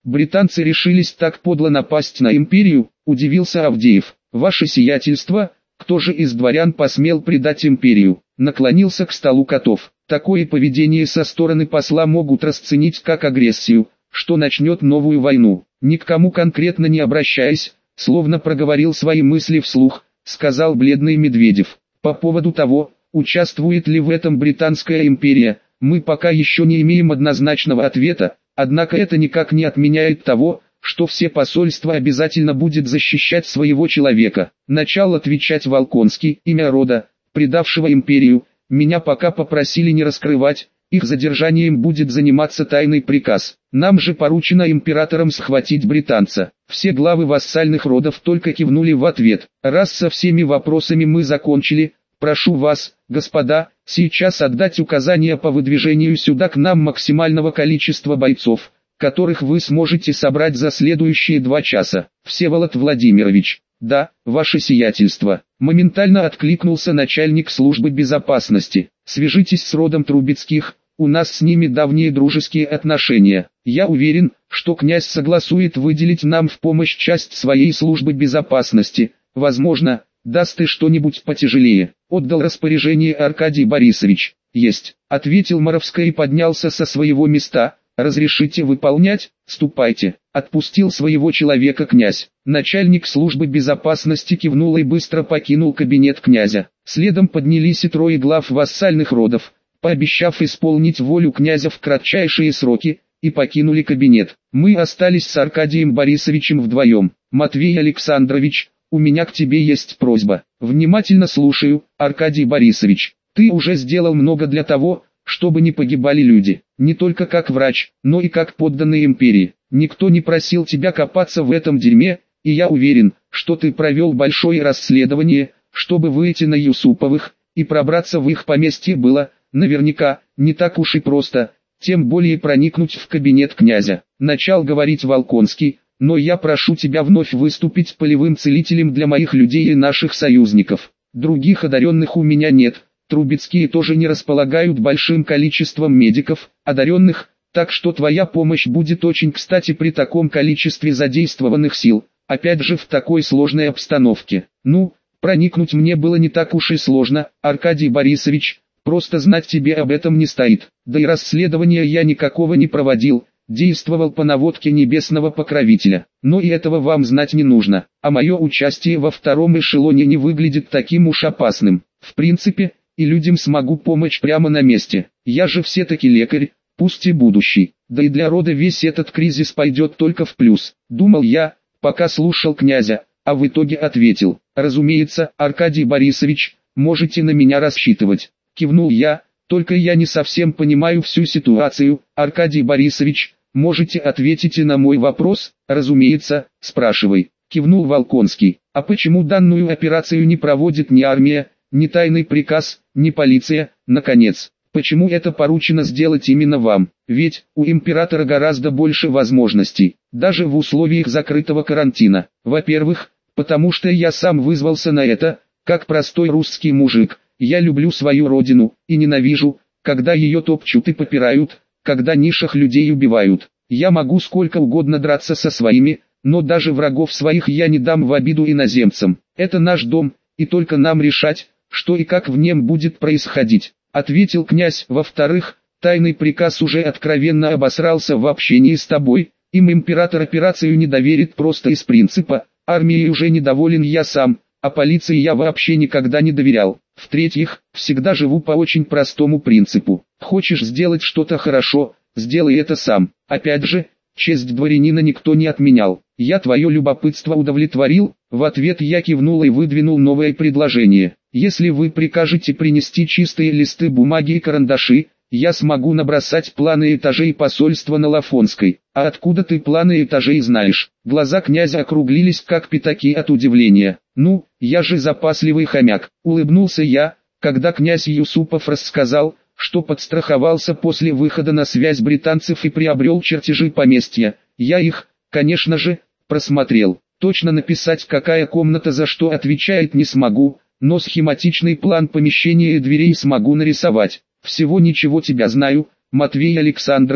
британцы решились так подло напасть на империю, удивился Авдеев. Ваше сиятельство, кто же из дворян посмел предать империю? Наклонился к столу Котов. Такое поведение со стороны посла могут расценить как агрессию, что начнет новую войну. Ни к кому конкретно не обращаясь, словно проговорил свои мысли вслух, сказал бледный Медведев. По поводу того, участвует ли в этом Британская империя, мы пока еще не имеем однозначного ответа, однако это никак не отменяет того, что все посольства обязательно будет защищать своего человека. Начал отвечать Волконский, имя рода, предавшего империю, меня пока попросили не раскрывать, их задержанием будет заниматься тайный приказ. Нам же поручено императором схватить британца. Все главы вассальных родов только кивнули в ответ. Раз со всеми вопросами мы закончили, прошу вас, господа, сейчас отдать указания по выдвижению сюда к нам максимального количества бойцов, которых вы сможете собрать за следующие 2 часа. Всеволод Владимирович. Да, ваше сиятельство. Моментально откликнулся начальник службы безопасности. Свяжитесь с родом Трубецких, у нас с ними давние дружеские отношения. Я уверен, что князь согласует выделить нам в помощь часть своей службы безопасности. Возможно, даст и что-нибудь потяжелее. Отдал распоряжение Аркадий Борисович. Есть, ответил Моровской и поднялся со своего места. Разрешите выполнять? Ступайте. Отпустил своего человека князь. Начальник службы безопасности кивнул и быстро покинул кабинет князя. Следом поднялись и 3 глав вассальных родов, пообещав исполнить волю князя в кратчайшие сроки, и покинули кабинет. Мы остались с Аркадием Борисовичем вдвоем. Матвей Александрович, у меня к тебе есть просьба. Внимательно слушаю, Аркадий Борисович. Ты уже сделал много для того, чтобы не погибали люди, не только как врач, но и как подданный империи. Никто не просил тебя копаться в этом дерьме, и я уверен, что ты провел большое расследование, чтобы выйти на Юсуповых, и пробраться в их поместье было, наверняка, не так уж и просто, тем более проникнуть в кабинет князя. Начал говорить Волконский, но я прошу тебя вновь выступить полевым целителем для моих людей и наших союзников. Других одаренных у меня нет. Трубецкие тоже не располагают большим количеством медиков, одаренных, так что твоя помощь будет очень кстати при таком количестве задействованных сил, опять же в такой сложной обстановке. Ну, проникнуть мне было не так уж и сложно, Аркадий Борисович, просто знать тебе об этом не стоит. Да и расследования я никакого не проводил, действовал по наводке небесного покровителя. Но и этого вам знать не нужно, а мое участие во 2-м эшелоне не выглядит таким уж опасным. В принципе, и людям смогу помочь прямо на месте. Я же все-таки лекарь, пусть и будущий. Да и для рода весь этот кризис пойдет только в плюс. Думал я, пока слушал князя, а в итоге ответил. Разумеется, Аркадий Борисович, можете на меня рассчитывать. Кивнул я, только я не совсем понимаю всю ситуацию. Аркадий Борисович, можете ответить и на мой вопрос? Разумеется, спрашивай. Кивнул Волконский. А почему данную операцию не проводит ни армия, ни тайный приказ, ни полиция, наконец? Почему это поручено сделать именно вам? Ведь у императора гораздо больше возможностей, даже в условиях закрытого карантина. Во-первых, потому что я сам вызвался на это, как простой русский мужик. Я люблю свою родину, и ненавижу, когда ее топчут и попирают, когда низших людей убивают. Я могу сколько угодно драться со своими, но даже врагов своих я не дам в обиду иноземцам. Это наш дом, и только нам решать, что и как в нем будет происходить, ответил князь. Во-вторых, тайный приказ уже откровенно обосрался в общении с тобой, им император операцию не доверит просто из принципа, армией уже недоволен я сам, а полиции я вообще никогда не доверял. В-третьих, всегда живу по очень простому принципу, хочешь сделать что-то хорошо, сделай это сам. Опять же, честь дворянина никто не отменял. Я твое любопытство удовлетворил? В ответ я кивнул и выдвинул новое предложение. Если вы прикажете принести чистые листы бумаги и карандаши, я смогу набросать планы этажей посольства на Лафонской. А откуда ты планы этажей знаешь? Глаза князя округлились как пятаки от удивления. Ну, я же запасливый хомяк, улыбнулся я, когда князь Юсупов рассказал, что подстраховался после выхода на связь британцев и приобрел чертежи поместья. Я их, конечно же, просмотрел. Точно написать, какая комната за что отвечает, не смогу, но схематичный план помещения и дверей смогу нарисовать. Всего ничего тебя знаю, Матвей Александрович,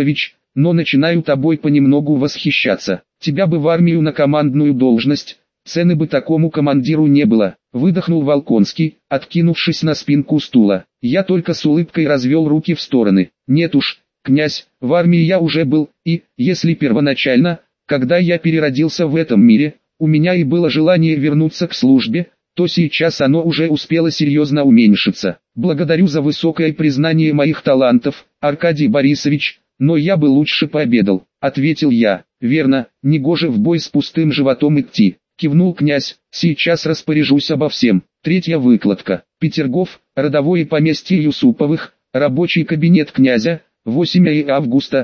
но начинаю тобой понемногу восхищаться. Тебя бы в армию на командную должность, цены бы такому командиру не было», — выдохнул Волконский, откинувшись на спинку стула. Я только с улыбкой развел руки в стороны. «Нет уж, князь, в армии я уже был, и, если первоначально, когда я переродился в этом мире, у меня и было желание вернуться к службе, то сейчас оно уже успело серьезно уменьшиться. Благодарю за высокое признание моих талантов, Аркадий Борисович, но я бы лучше пообедал», — ответил я. «Верно, негоже в бой с пустым животом идти», — кивнул князь, «сейчас распоряжусь обо всем». Третья выкладка. Петергоф, родовое поместье Юсуповых, рабочий кабинет князя, 8 августа,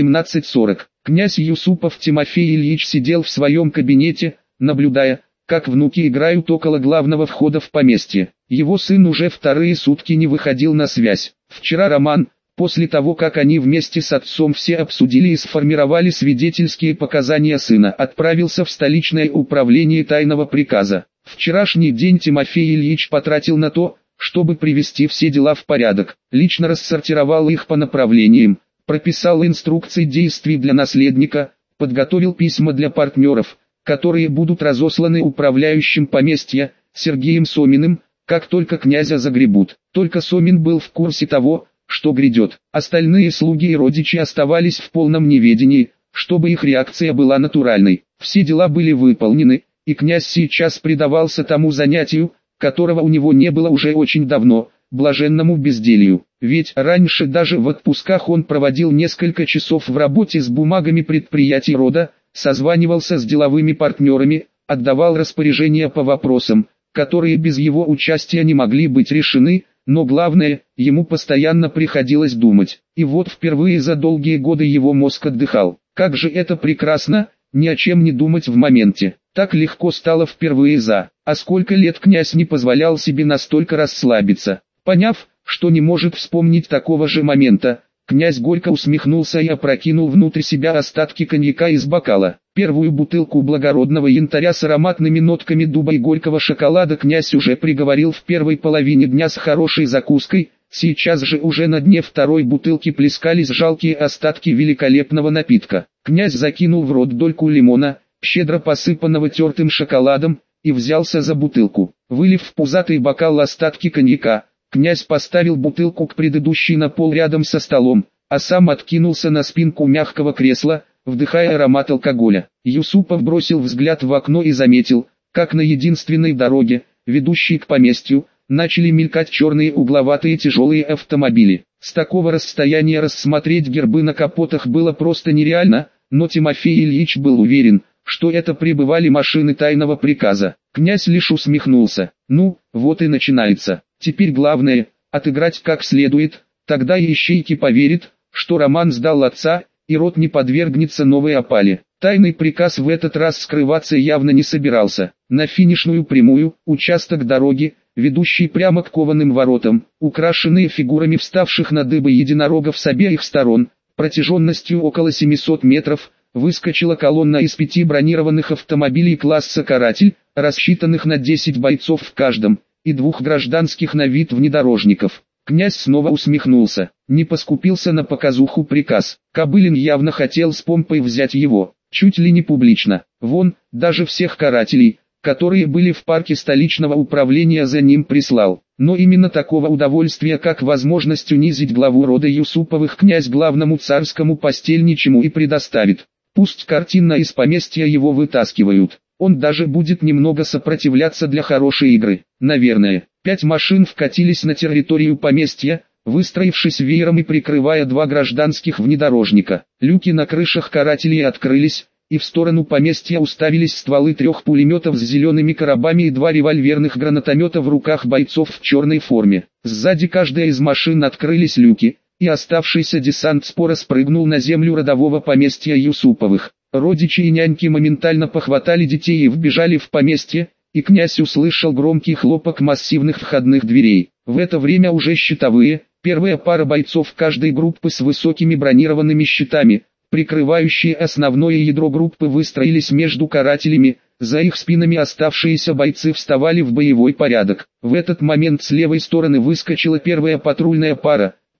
17:40. Князь Юсупов Тимофей Ильич сидел в своем кабинете, наблюдая, как внуки играют около главного входа в поместье. Его сын уже вторые сутки не выходил на связь. Вчера Роман, после того как они вместе с отцом все обсудили и сформировали свидетельские показания сына, отправился в столичное управление тайного приказа. Вчерашний день Тимофей Ильич потратил на то, чтобы привести все дела в порядок, лично рассортировал их по направлениям, прописал инструкции действий для наследника, подготовил письма для партнеров, которые будут разосланы управляющим поместья, Сергеем Соминым, как только князя загребут. Только Сомин был в курсе того, что грядет. Остальные слуги и родичи оставались в полном неведении, чтобы их реакция была натуральной. Все дела были выполнены, и князь сейчас предавался тому занятию, которого у него не было уже очень давно, блаженному безделью. Ведь раньше даже в отпусках он проводил несколько часов в работе с бумагами предприятий рода, созванивался с деловыми партнерами, отдавал распоряжения по вопросам, которые без его участия не могли быть решены, но главное, ему постоянно приходилось думать. И вот впервые за долгие годы его мозг отдыхал. Как же это прекрасно, ни о чем не думать в моменте. Так легко стало впервые а сколько лет князь не позволял себе настолько расслабиться. Поняв, что не может вспомнить такого же момента, князь горько усмехнулся и опрокинул внутрь себя остатки коньяка из бокала. Первую бутылку благородного янтаря с ароматными нотками дуба и горького шоколада князь уже приговорил в первой половине дня с хорошей закуской, сейчас же уже на дне второй бутылки плескались жалкие остатки великолепного напитка. Князь закинул в рот дольку лимона, щедро посыпанного тертым шоколадом, и взялся за бутылку. Вылив в пузатый бокал остатки коньяка, князь поставил бутылку к предыдущей на пол рядом со столом, а сам откинулся на спинку мягкого кресла, вдыхая аромат алкоголя. Юсупов бросил взгляд в окно и заметил, как на единственной дороге, ведущей к поместью, начали мелькать черные угловатые тяжелые автомобили. С такого расстояния рассмотреть гербы на капотах было просто нереально, но Тимофей Ильич был уверен, что это прибывали машины тайного приказа. Князь лишь усмехнулся. Ну, вот и начинается. Теперь главное, отыграть как следует, тогда и ищейки поверят, что Роман сдал отца, и род не подвергнется новой опале. Тайный приказ в этот раз скрываться явно не собирался. На финишную прямую, участок дороги, ведущий прямо к кованым воротам, украшенные фигурами вставших на дыбы единорогов с обеих сторон, протяженностью около 700 метров, выскочила колонна из 5 бронированных автомобилей класса «Каратель», рассчитанных на 10 бойцов в каждом, и 2 гражданских на вид внедорожников. Князь снова усмехнулся, не поскупился на показуху приказ. Кобылин явно хотел с помпой взять его, чуть ли не публично. Вон, даже всех карателей, которые были в парке столичного управления, за ним прислал. Но именно такого удовольствия, как возможность унизить главу рода Юсуповых, князь главному царскому постельничему и предоставит. Пусть картинно из поместья его вытаскивают. Он даже будет немного сопротивляться для хорошей игры. Наверное. 5 машин вкатились на территорию поместья, выстроившись веером и прикрывая 2 гражданских внедорожника. Люки на крышах карателей открылись, и в сторону поместья уставились стволы 3 пулеметов с зелеными коробами и 2 револьверных гранатомета в руках бойцов в черной форме. Сзади каждой из машин открылись люки, и оставшийся десант споро спрыгнул на землю родового поместья Юсуповых. Родичи и няньки моментально похватали детей и вбежали в поместье, и князь услышал громкий хлопок массивных входных дверей. В это время уже щитовые, первая пара бойцов каждой группы с высокими бронированными щитами, прикрывающие основное ядро группы, выстроились между карателями, за их спинами оставшиеся бойцы вставали в боевой порядок. В этот момент с левой стороны выскочила первая патрульная пара,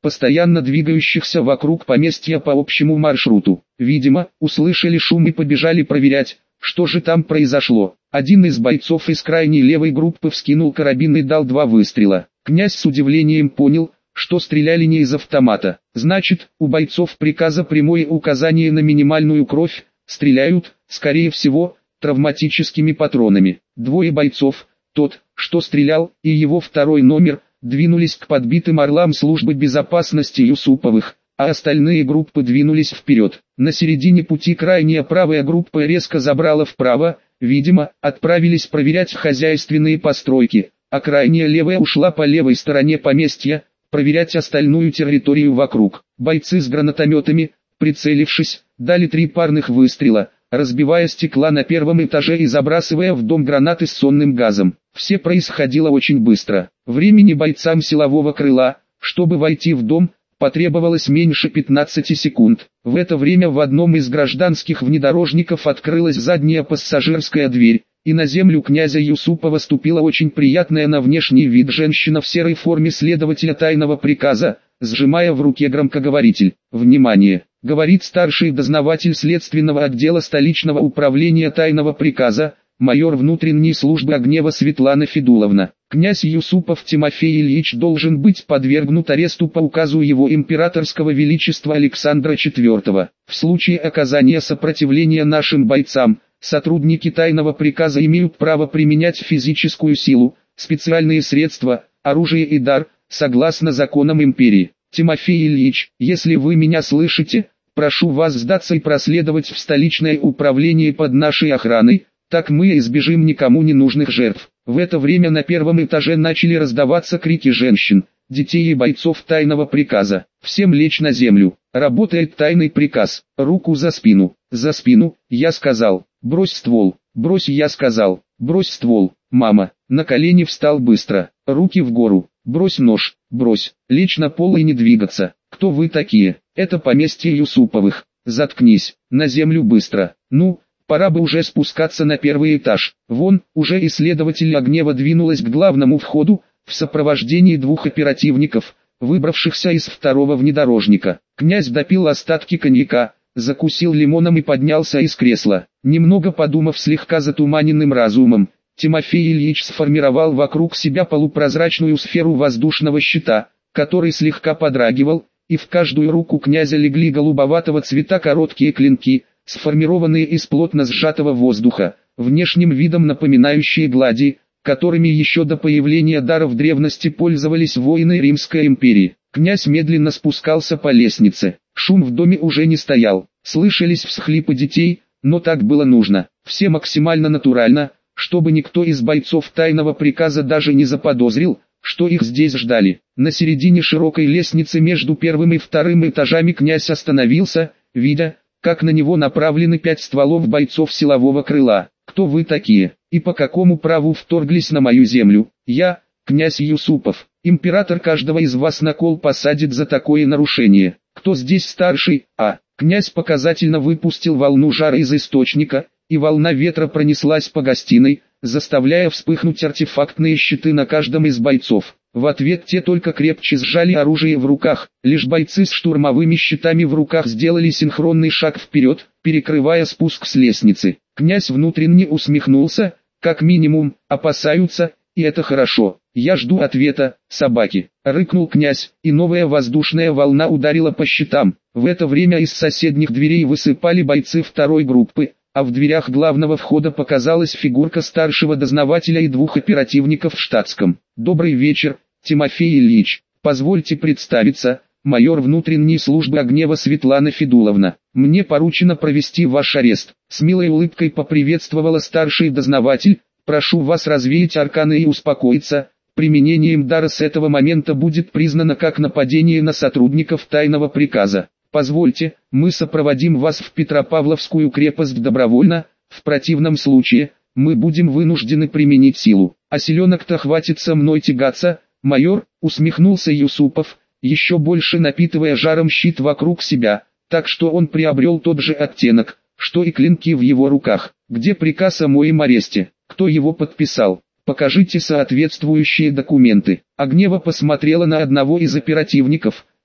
постоянно двигающихся вокруг поместья по общему маршруту. Видимо, услышали шум и побежали проверять, что же там произошло. Один из бойцов из крайней левой группы вскинул карабин и дал 2 выстрела. Князь с удивлением понял, что стреляли не из автомата. Значит, у бойцов приказа прямое указание на минимальную кровь, стреляют, скорее всего, травматическими патронами. 2 бойцов, тот, что стрелял, и его второй номер, двинулись к подбитым орлам службы безопасности Юсуповых, а остальные группы двинулись вперед. На середине пути крайняя правая группа резко забрала вправо, видимо, отправились проверять хозяйственные постройки, а крайняя левая ушла по левой стороне поместья, проверять остальную территорию вокруг. Бойцы с гранатометами, прицелившись, дали 3 парных выстрела, разбивая стекла на первом этаже и забрасывая в дом гранаты с сонным газом. Все происходило очень быстро. Времени бойцам силового крыла, чтобы войти в дом, потребовалось меньше 15 секунд. В это время в одном из гражданских внедорожников открылась задняя пассажирская дверь, и на землю князя Юсупова ступила очень приятная на внешний вид женщина в серой форме следователя тайного приказа, сжимая в руке громкоговоритель. «Внимание!» — говорит старший дознаватель следственного отдела столичного управления тайного приказа, майор внутренней службы Огнева Светлана Федуловна. Князь Юсупов Тимофей Ильич должен быть подвергнут аресту по указу его императорского величества Александра IV. В случае оказания сопротивления нашим бойцам, сотрудники тайного приказа имеют право применять физическую силу, специальные средства, оружие и дар, согласно законам империи. Тимофей Ильич, если вы меня слышите, прошу вас сдаться и проследовать в столичное управление под нашей охраной, так мы избежим никому ненужных жертв. В это время на первом этаже начали раздаваться крики женщин, детей и бойцов тайного приказа. Всем лечь на землю. Работает тайный приказ. Руку за спину. За спину, я сказал. Брось ствол. Брось, я сказал. Брось ствол. Мама. На колени встал быстро. Руки в гору. Брось нож. Брось. Лечь на пол и не двигаться. Кто вы такие? Это поместье Юсуповых. Заткнись. На землю быстро. Ну, пора бы уже спускаться на первый этаж. Вон, уже исследователь Огнева двинулась к главному входу, в сопровождении 2 оперативников, выбравшихся из второго внедорожника. Князь допил остатки коньяка, закусил лимоном и поднялся из кресла. Немного подумав слегка затуманенным разумом, Тимофей Ильич сформировал вокруг себя полупрозрачную сферу воздушного щита, который слегка подрагивал, и в каждую руку князя легли голубоватого цвета короткие клинки, сформированные из плотно сжатого воздуха, внешним видом напоминающие глади, которыми еще до появления дара в древности пользовались воины Римской империи. Князь медленно спускался по лестнице. Шум в доме уже не стоял, слышались всхлипы детей, но так было нужно. Все максимально натурально, чтобы никто из бойцов тайного приказа даже не заподозрил, что их здесь ждали. На середине широкой лестницы между первым и вторым этажами князь остановился, видя, как на него направлены 5 стволов бойцов силового крыла. «Кто вы такие, и по какому праву вторглись на мою землю?» «Я, князь Юсупов. Император каждого из вас на кол посадит за такое нарушение. Кто здесь старший?» Князь показательно выпустил волну жара из источника, и волна ветра пронеслась по гостиной, заставляя вспыхнуть артефактные щиты на каждом из бойцов. В ответ те только крепче сжали оружие в руках, лишь бойцы с штурмовыми щитами в руках сделали синхронный шаг вперед, перекрывая спуск с лестницы. Князь внутренне усмехнулся, как минимум, опасаются, и это хорошо. «Я жду ответа, собаки», — рыкнул князь, и новая воздушная волна ударила по щитам. В это время из соседних дверей высыпали бойцы второй группы, а в дверях главного входа показалась фигурка старшего дознавателя и 2 оперативников в штатском. «Добрый вечер, Тимофей Ильич, позвольте представиться, майор внутренней службы Огнева Светлана Федуловна. Мне поручено провести ваш арест». С милой улыбкой поприветствовала старший дознаватель. «Прошу вас развеять арканы и успокоиться. Применением дара с этого момента будет признано как нападение на сотрудников тайного приказа. Позвольте, мы сопроводим вас в Петропавловскую крепость добровольно, в противном случае, мы будем вынуждены применить силу. А селенок-то хватит со мной тягаться, майор», — усмехнулся Юсупов, еще больше напитывая жаром щит вокруг себя, так что он приобрел тот же оттенок, что и клинки в его руках. «Где приказ о моем аресте? Кто его подписал? Покажите соответствующие документы». Огнева посмотрела на одного из оперативников,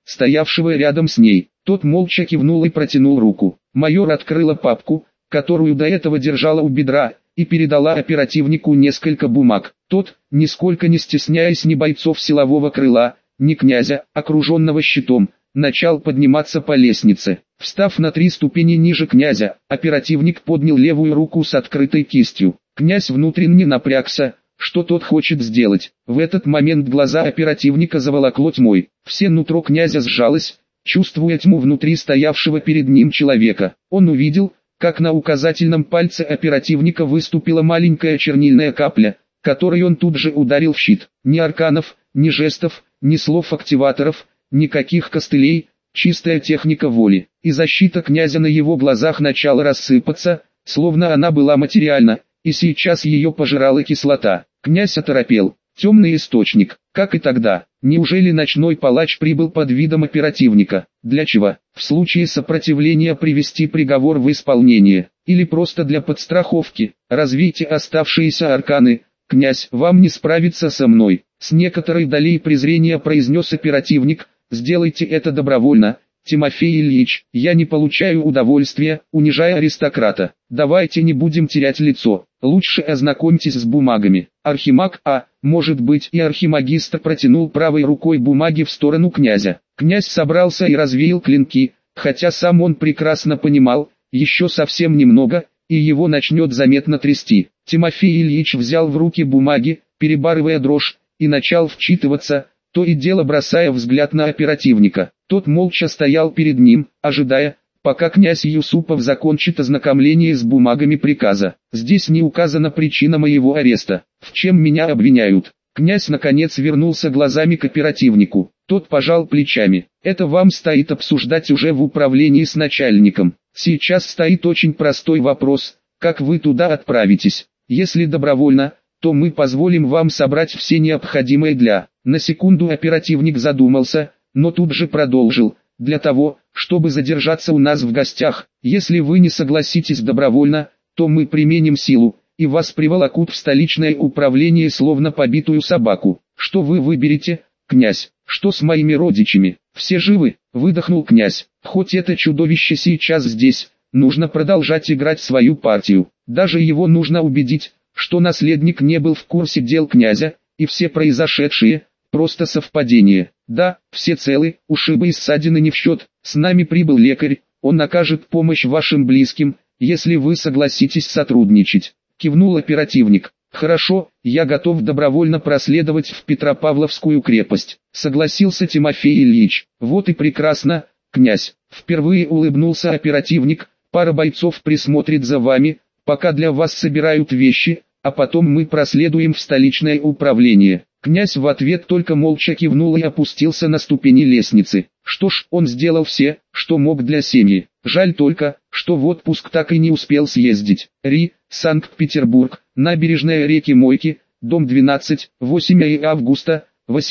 стоявшего рядом с ней. Тот молча кивнул и протянул руку. Майор открыла папку, которую до этого держала у бедра, и передала оперативнику несколько бумаг. Тот, нисколько не стесняясь ни бойцов силового крыла, ни князя, окруженного щитом, начал подниматься по лестнице. Встав на 3 ступени ниже князя, оперативник поднял левую руку с открытой кистью. Князь внутренне напрягся, что тот хочет сделать. В этот момент глаза оперативника заволокло тьмой. Все нутро князя сжалось, чувствуя тьму внутри стоявшего перед ним человека. Он увидел, как на указательном пальце оперативника выступила маленькая чернильная капля, которой он тут же ударил в щит. Ни арканов, ни жестов, ни слов активаторов, никаких костылей, чистая техника воли. И защита князя на его глазах начала рассыпаться, словно она была материальна, и сейчас ее пожирала кислота. Князь оторопел. Темный источник, как и тогда. Неужели ночной палач прибыл под видом оперативника? Для чего? В случае сопротивления привести приговор в исполнение. Или просто для подстраховки. Развейте оставшиеся арканы. Князь, вам не справиться со мной. С некоторой долей презрения произнес оперативник. Сделайте это добровольно. Тимофей Ильич, я не получаю удовольствия, унижая аристократа. Давайте не будем терять лицо. Лучше ознакомьтесь с бумагами. Архимаг, может быть, и архимагистр протянул правой рукой бумаги в сторону князя. Князь собрался и развеял клинки, хотя сам он прекрасно понимал, еще совсем немного, и его начнет заметно трясти. Тимофей Ильич взял в руки бумаги, перебарывая дрожь, и начал вчитываться, то и дело бросая взгляд на оперативника. Тот молча стоял перед ним, ожидая, пока князь Юсупов закончит ознакомление с бумагами приказа. Здесь не указана причина моего ареста. В чем меня обвиняют? Князь наконец вернулся глазами к оперативнику. Тот пожал плечами. Это вам стоит обсуждать уже в управлении с начальником. Сейчас стоит очень простой вопрос, как вы туда отправитесь. Если добровольно, то мы позволим вам собрать все необходимое для... На секунду оперативник задумался, но тут же продолжил. Для того, чтобы задержаться у нас в гостях, если вы не согласитесь добровольно, то мы применим силу, и вас приволокут в столичное управление словно побитую собаку. Что вы выберете, князь? Что с моими родичами? Все живы? Выдохнул князь. Хоть это чудовище сейчас здесь, нужно продолжать играть свою партию. Даже его нужно убедить, что наследник не был в курсе дел князя, и все произошедшие – просто совпадение. Да, все целы, ушибы и ссадины не в счет. С нами прибыл лекарь, он окажет помощь вашим близким, если вы согласитесь сотрудничать. Кивнул оперативник. Хорошо, я готов добровольно проследовать в Петропавловскую крепость. Согласился Тимофей Ильич. Вот и прекрасно, князь. Впервые улыбнулся оперативник. Пара бойцов присмотрит за вами, пока для вас собирают вещи, а потом мы проследуем в столичное управление. Князь в ответ только молча кивнул и опустился на ступени лестницы. Что ж, он сделал все, что мог для семьи. Жаль только, что в отпуск так и не успел съездить. Санкт-Петербург, набережная реки Мойки, дом 12, 8 августа,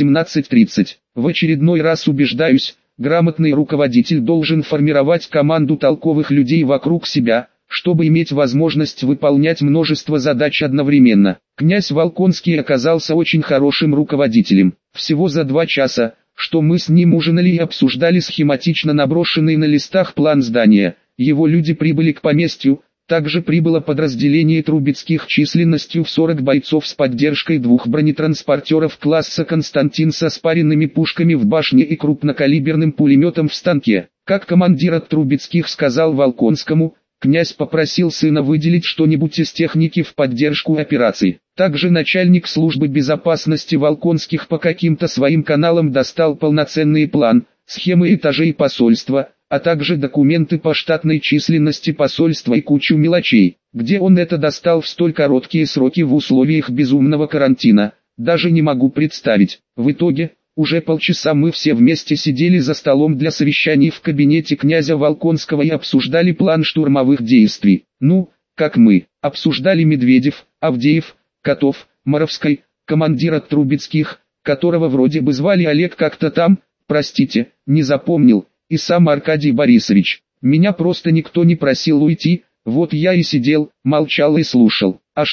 18:30. В очередной раз убеждаюсь, грамотный руководитель должен формировать команду толковых людей вокруг себя, чтобы иметь возможность выполнять множество задач одновременно. Князь Волконский оказался очень хорошим руководителем. Всего за 2 часа, что мы с ним ужинали и обсуждали схематично наброшенный на листах план здания, его люди прибыли к поместью. Также прибыло подразделение Трубецких численностью в 40 бойцов с поддержкой 2 бронетранспортеров класса «Константин» со спаренными пушками в башне и крупнокалиберным пулеметом в станке. Как командир от Трубецких сказал Волконскому, князь попросил сына выделить что-нибудь из техники в поддержку операции. Также начальник службы безопасности Волконских по каким-то своим каналам достал полноценный план, схемы этажей посольства, а также документы по штатной численности посольства и кучу мелочей. Где он это достал в столь короткие сроки в условиях безумного карантина, даже не могу представить. В итоге, уже полчаса мы все вместе сидели за столом для совещаний в кабинете князя Волконского и обсуждали план штурмовых действий. Ну, как мы, обсуждали Медведев, Авдеев, Котов, Моровской, командир от Трубецких, которого вроде бы звали Олег как-то там, простите, не запомнил, и сам Аркадий Борисович. Меня просто никто не просил уйти, вот я и сидел, молчал и слушал. А что,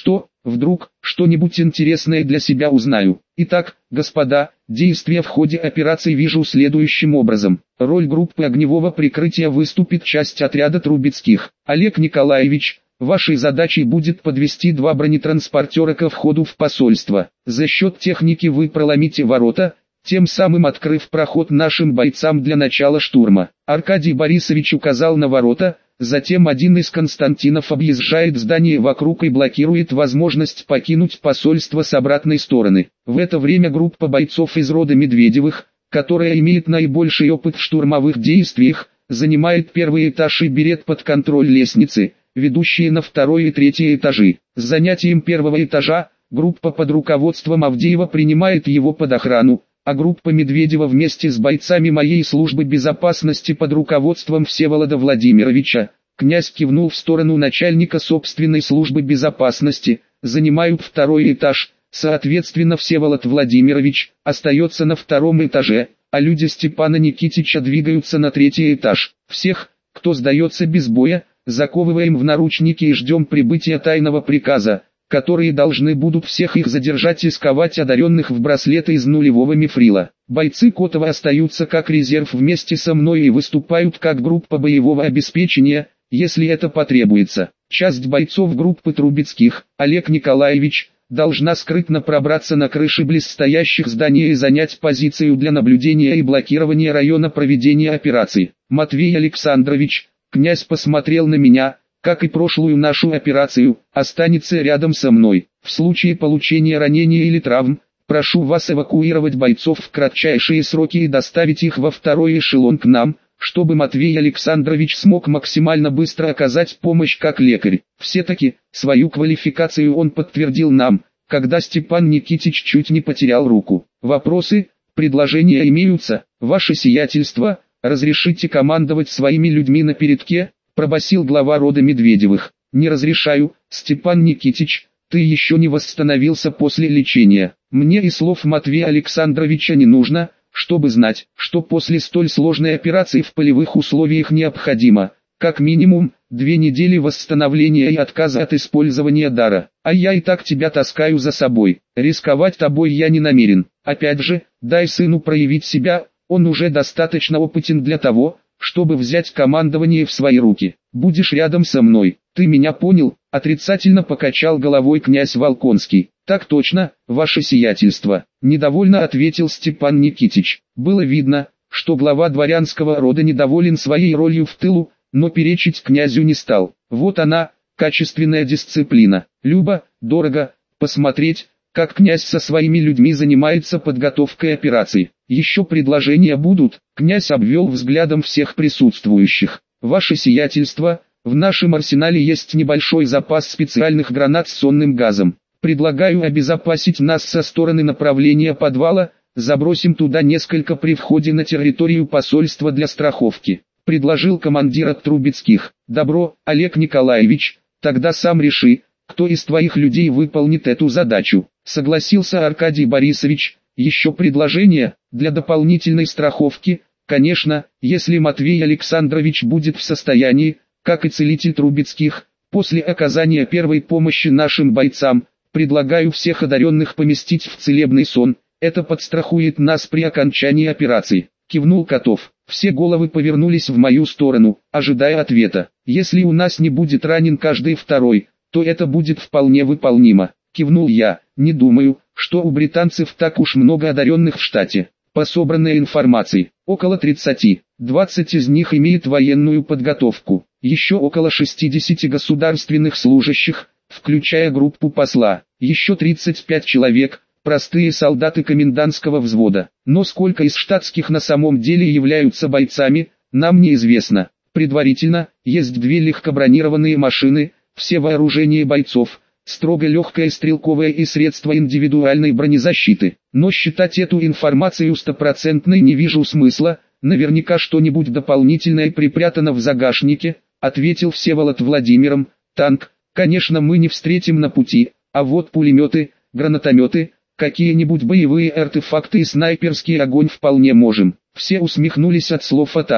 вдруг что-нибудь интересное для себя узнаю. Итак, господа, действия в ходе операции вижу следующим образом. Роль группы огневого прикрытия выступит часть отряда Трубецких. Олег Николаевич, вашей задачей будет подвести 2 бронетранспортера ко входу в посольство. За счет техники вы проломите ворота, тем самым открыв проход нашим бойцам для начала штурма. Аркадий Борисович указал на ворота, затем один из Константинов объезжает здание вокруг и блокирует возможность покинуть посольство с обратной стороны. В это время группа бойцов из рода Медведевых, которая имеет наибольший опыт в штурмовых действиях, занимает первый этаж и берет под контроль лестницы, ведущие на 2 и 3 этажи. С занятием 1 этажа, группа под руководством Авдеева принимает его под охрану, а группа Медведева вместе с бойцами моей службы безопасности под руководством Всеволода Владимировича, князь кивнул в сторону начальника собственной службы безопасности, занимают 2 этаж, соответственно Всеволод Владимирович остается на 2 этаже, а люди Степана Никитича двигаются на 3 этаж. Всех, кто сдается без боя, заковываем в наручники и ждем прибытия тайного приказа, которые должны будут всех их задержать и сковать одаренных в браслеты из нулевого мифрила. Бойцы Котова остаются как резерв вместе со мной и выступают как группа боевого обеспечения, если это потребуется. Часть бойцов группы Трубецких, Олег Николаевич, должна скрытно пробраться на крыши близстоящих зданий и занять позицию для наблюдения и блокирования района проведения операции. Матвей Александрович, князь посмотрел на меня, как и прошлую нашу операцию, останется рядом со мной. В случае получения ранений или травм, прошу вас эвакуировать бойцов в кратчайшие сроки и доставить их во 2 эшелон к нам, чтобы Матвей Александрович смог максимально быстро оказать помощь как лекарь. Все-таки, свою квалификацию он подтвердил нам, когда Степан Никитич чуть не потерял руку. Вопросы, предложения имеются, ваше сиятельство, разрешите командовать своими людьми на передке? Пробасил глава рода Медведевых. Не разрешаю, Степан Никитич, ты еще не восстановился после лечения. Мне и слов Матвея Александровича не нужно, чтобы знать, что после столь сложной операции в полевых условиях необходимо, как минимум, 2 недели восстановления и отказа от использования дара. А я и так тебя таскаю за собой. Рисковать тобой я не намерен. Опять же, дай сыну проявить себя, он уже достаточно опытен для того, чтобы взять командование в свои руки. Будешь рядом со мной, ты меня понял? Отрицательно покачал головой князь Волконский. Так точно, ваше сиятельство, недовольно ответил Степан Никитич. Было видно, что глава дворянского рода недоволен своей ролью в тылу, но перечить князю не стал. Вот она, качественная дисциплина. Любо, дорого, посмотреть, как князь со своими людьми занимается подготовкой операции. Еще предложения будут? Князь обвел взглядом всех присутствующих. Ваше сиятельство, в нашем арсенале есть небольшой запас специальных гранат с сонным газом. Предлагаю обезопасить нас со стороны направления подвала, забросим туда несколько при входе на территорию посольства для страховки. Предложил командир от Трубецких. Добро, Олег Николаевич, тогда сам реши, кто из твоих людей выполнит эту задачу. Согласился Аркадий Борисович. Еще предложение, для дополнительной страховки, конечно, если Матвей Александрович будет в состоянии, как и целитель Трубецких, после оказания первой помощи нашим бойцам, предлагаю всех одаренных поместить в целебный сон, это подстрахует нас при окончании операции. Кивнул Котов. Все головы повернулись в мою сторону, ожидая ответа. Если у нас не будет ранен каждый второй, то это будет вполне выполнимо. Кивнул я, не думаю, что у британцев так уж много одаренных в штате. По собранной информации, около 30, 20 из них имеют военную подготовку. Еще около 60 государственных служащих, включая группу посла. Еще 35 человек, простые солдаты комендантского взвода. Но сколько из штатских на самом деле являются бойцами, нам неизвестно. Предварительно, есть 2 легкобронированные машины, все вооружение бойцов, строго легкое стрелковое и средства индивидуальной бронезащиты. Но считать эту информацию стопроцентной не вижу смысла, наверняка что-нибудь дополнительное припрятано в загашнике, ответил Всеволод Владимиром. Танк, конечно, мы не встретим на пути, а вот пулеметы, гранатометы, какие-нибудь боевые артефакты и снайперский огонь вполне можем. Все усмехнулись от слов о танке.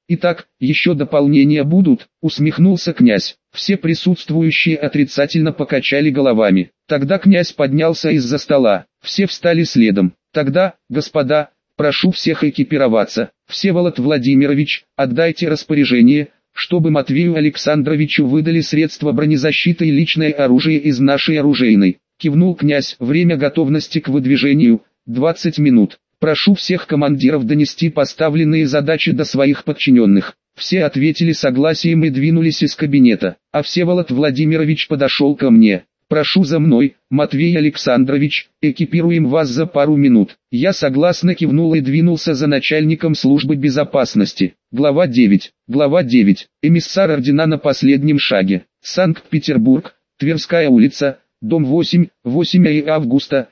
«Итак, еще дополнения будут?» — усмехнулся князь. Все присутствующие отрицательно покачали головами. Тогда князь поднялся из-за стола. Все встали следом. «Тогда, господа, прошу всех экипироваться. Всеволод Владимирович, отдайте распоряжение, чтобы Матвею Александровичу выдали средства бронезащиты и личное оружие из нашей оружейной». Кивнул князь. «Время готовности к выдвижению — 20 минут. Прошу всех командиров донести поставленные задачи до своих подчиненных». Все ответили согласием и двинулись из кабинета. А Всеволод Владимирович подошел ко мне. «Прошу за мной, Матвей Александрович, экипируем вас за пару минут». Я согласно кивнул и двинулся за начальником службы безопасности. Глава 9. Глава 9. Эмиссар ордена на последнем шаге. Санкт-Петербург, Тверская улица, дом 8, 8 августа,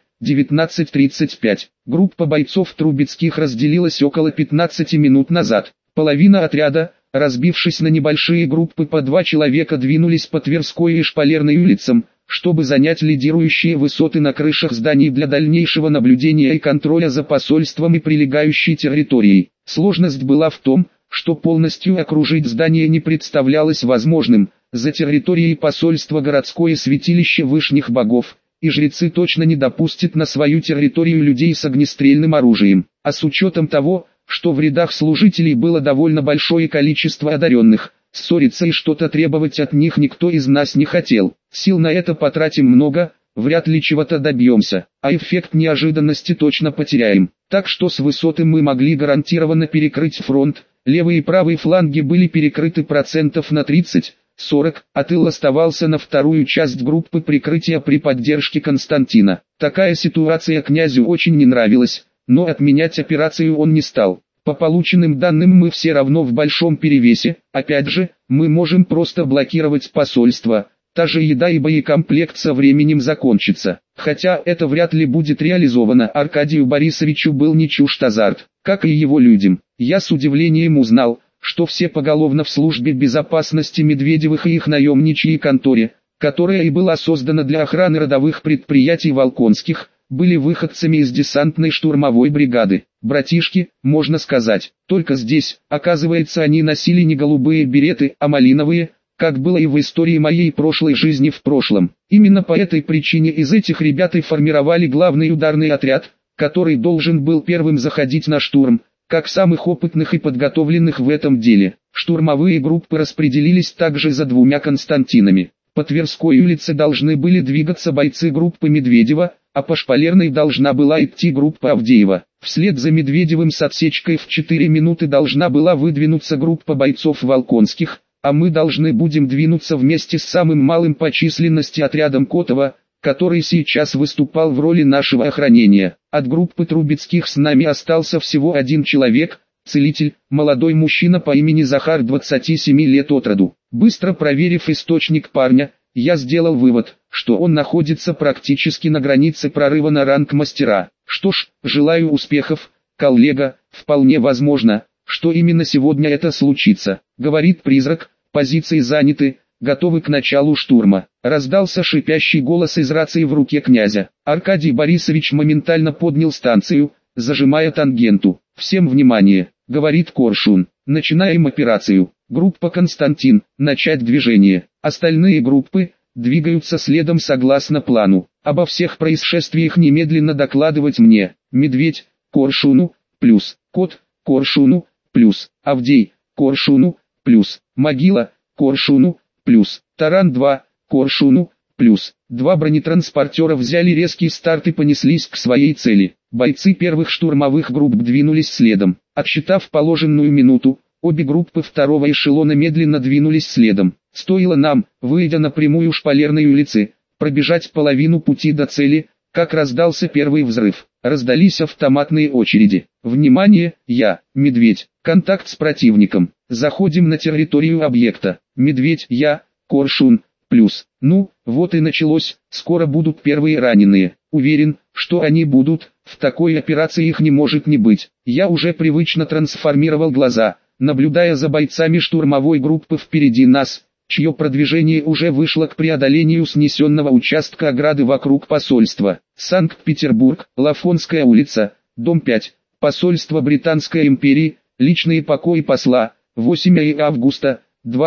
19:35. Группа бойцов Трубецких разделилась около 15 минут назад. Половина отряда, разбившись на небольшие группы по 2 человека, двинулись по Тверской и Шпалерной улицам, чтобы занять лидирующие высоты на крышах зданий для дальнейшего наблюдения и контроля за посольством и прилегающей территорией. Сложность была в том, что полностью окружить здание не представлялось возможным. За территорией посольства городское святилище вышних богов, и жрецы точно не допустят на свою территорию людей с огнестрельным оружием. А с учетом того, что в рядах служителей было довольно большое количество одаренных, ссориться и что-то требовать от них никто из нас не хотел. Сил на это потратим много, вряд ли чего-то добьемся, а эффект неожиданности точно потеряем. Так что с высоты мы могли гарантированно перекрыть фронт, левый и правый фланги были перекрыты процентов на 30-40, а тыл оставался на вторую часть группы прикрытия при поддержке Константина. Такая ситуация князю очень не нравилась, но отменять операцию он не стал. По полученным данным мы все равно в большом перевесе, опять же, мы можем просто блокировать посольство, та же еда и боекомплект со временем закончится. Хотя это вряд ли будет реализовано. Аркадию Борисовичу был не чужд азарт, как и его людям. Я с удивлением узнал, что все поголовно в службе безопасности Медведевых и их наемничьей конторе, которая и была создана для охраны родовых предприятий Волконских, были выходцами из десантной штурмовой бригады. Братишки, можно сказать. Только здесь, оказывается, они носили не голубые береты, а малиновые, как было и в истории моей прошлой жизни в прошлом. Именно по этой причине из этих ребят и формировали главный ударный отряд, который должен был первым заходить на штурм, как самых опытных и подготовленных в этом деле. Штурмовые группы распределились также за 2 Константинами. По Тверской улице должны были двигаться бойцы группы Медведева, а по Шпалерной должна была идти группа Авдеева. Вслед за Медведевым с отсечкой в 4 минуты должна была выдвинуться группа бойцов Волконских, а мы должны будем двинуться вместе с самым малым по численности отрядом Котова, который сейчас выступал в роли нашего охранения. От группы Трубецких с нами остался всего 1 человек, целитель, молодой мужчина по имени Захар, 27 лет от роду. Быстро проверив источник парня, я сделал вывод, что он находится практически на границе прорыва на ранг мастера. Что ж, желаю успехов, коллега, вполне возможно, что именно сегодня это случится, говорит призрак, позиции заняты, готовы к началу штурма. Раздался шипящий голос из рации в руке князя. Аркадий Борисович моментально поднял станцию, зажимая тангенту. «Всем внимание», — говорит Коршун. «Начинаем операцию. Группа Константин, начать движение. Остальные группы двигаются следом согласно плану. Обо всех происшествиях немедленно докладывать мне. Медведь, Коршуну, плюс. Кот, Коршуну, плюс. Авдей, Коршуну, плюс. Могила, Коршуну, плюс. Таран-2, Коршуну, плюс. 2 бронетранспортера взяли резкий старт и понеслись к своей цели. Бойцы первых штурмовых групп двинулись следом. Отсчитав положенную минуту, обе группы второго эшелона медленно двинулись следом. Стоило нам, выйдя на прямую Шпалерной улицы, пробежать половину пути до цели, как раздался первый взрыв. Раздались автоматные очереди. «Внимание, я, Медведь, контакт с противником. Заходим на территорию объекта. Медведь, я, Коршун, плюс. Ну, вот и началось, скоро будут первые раненые. Уверен, что они будут, в такой операции их не может не быть». Я уже привычно трансформировал глаза, наблюдая за бойцами штурмовой группы впереди нас, чье продвижение уже вышло к преодолению снесенного участка ограды вокруг посольства. Санкт-Петербург, Лафонская улица, дом 5, посольство Британской империи, личные покои посла, 8 августа,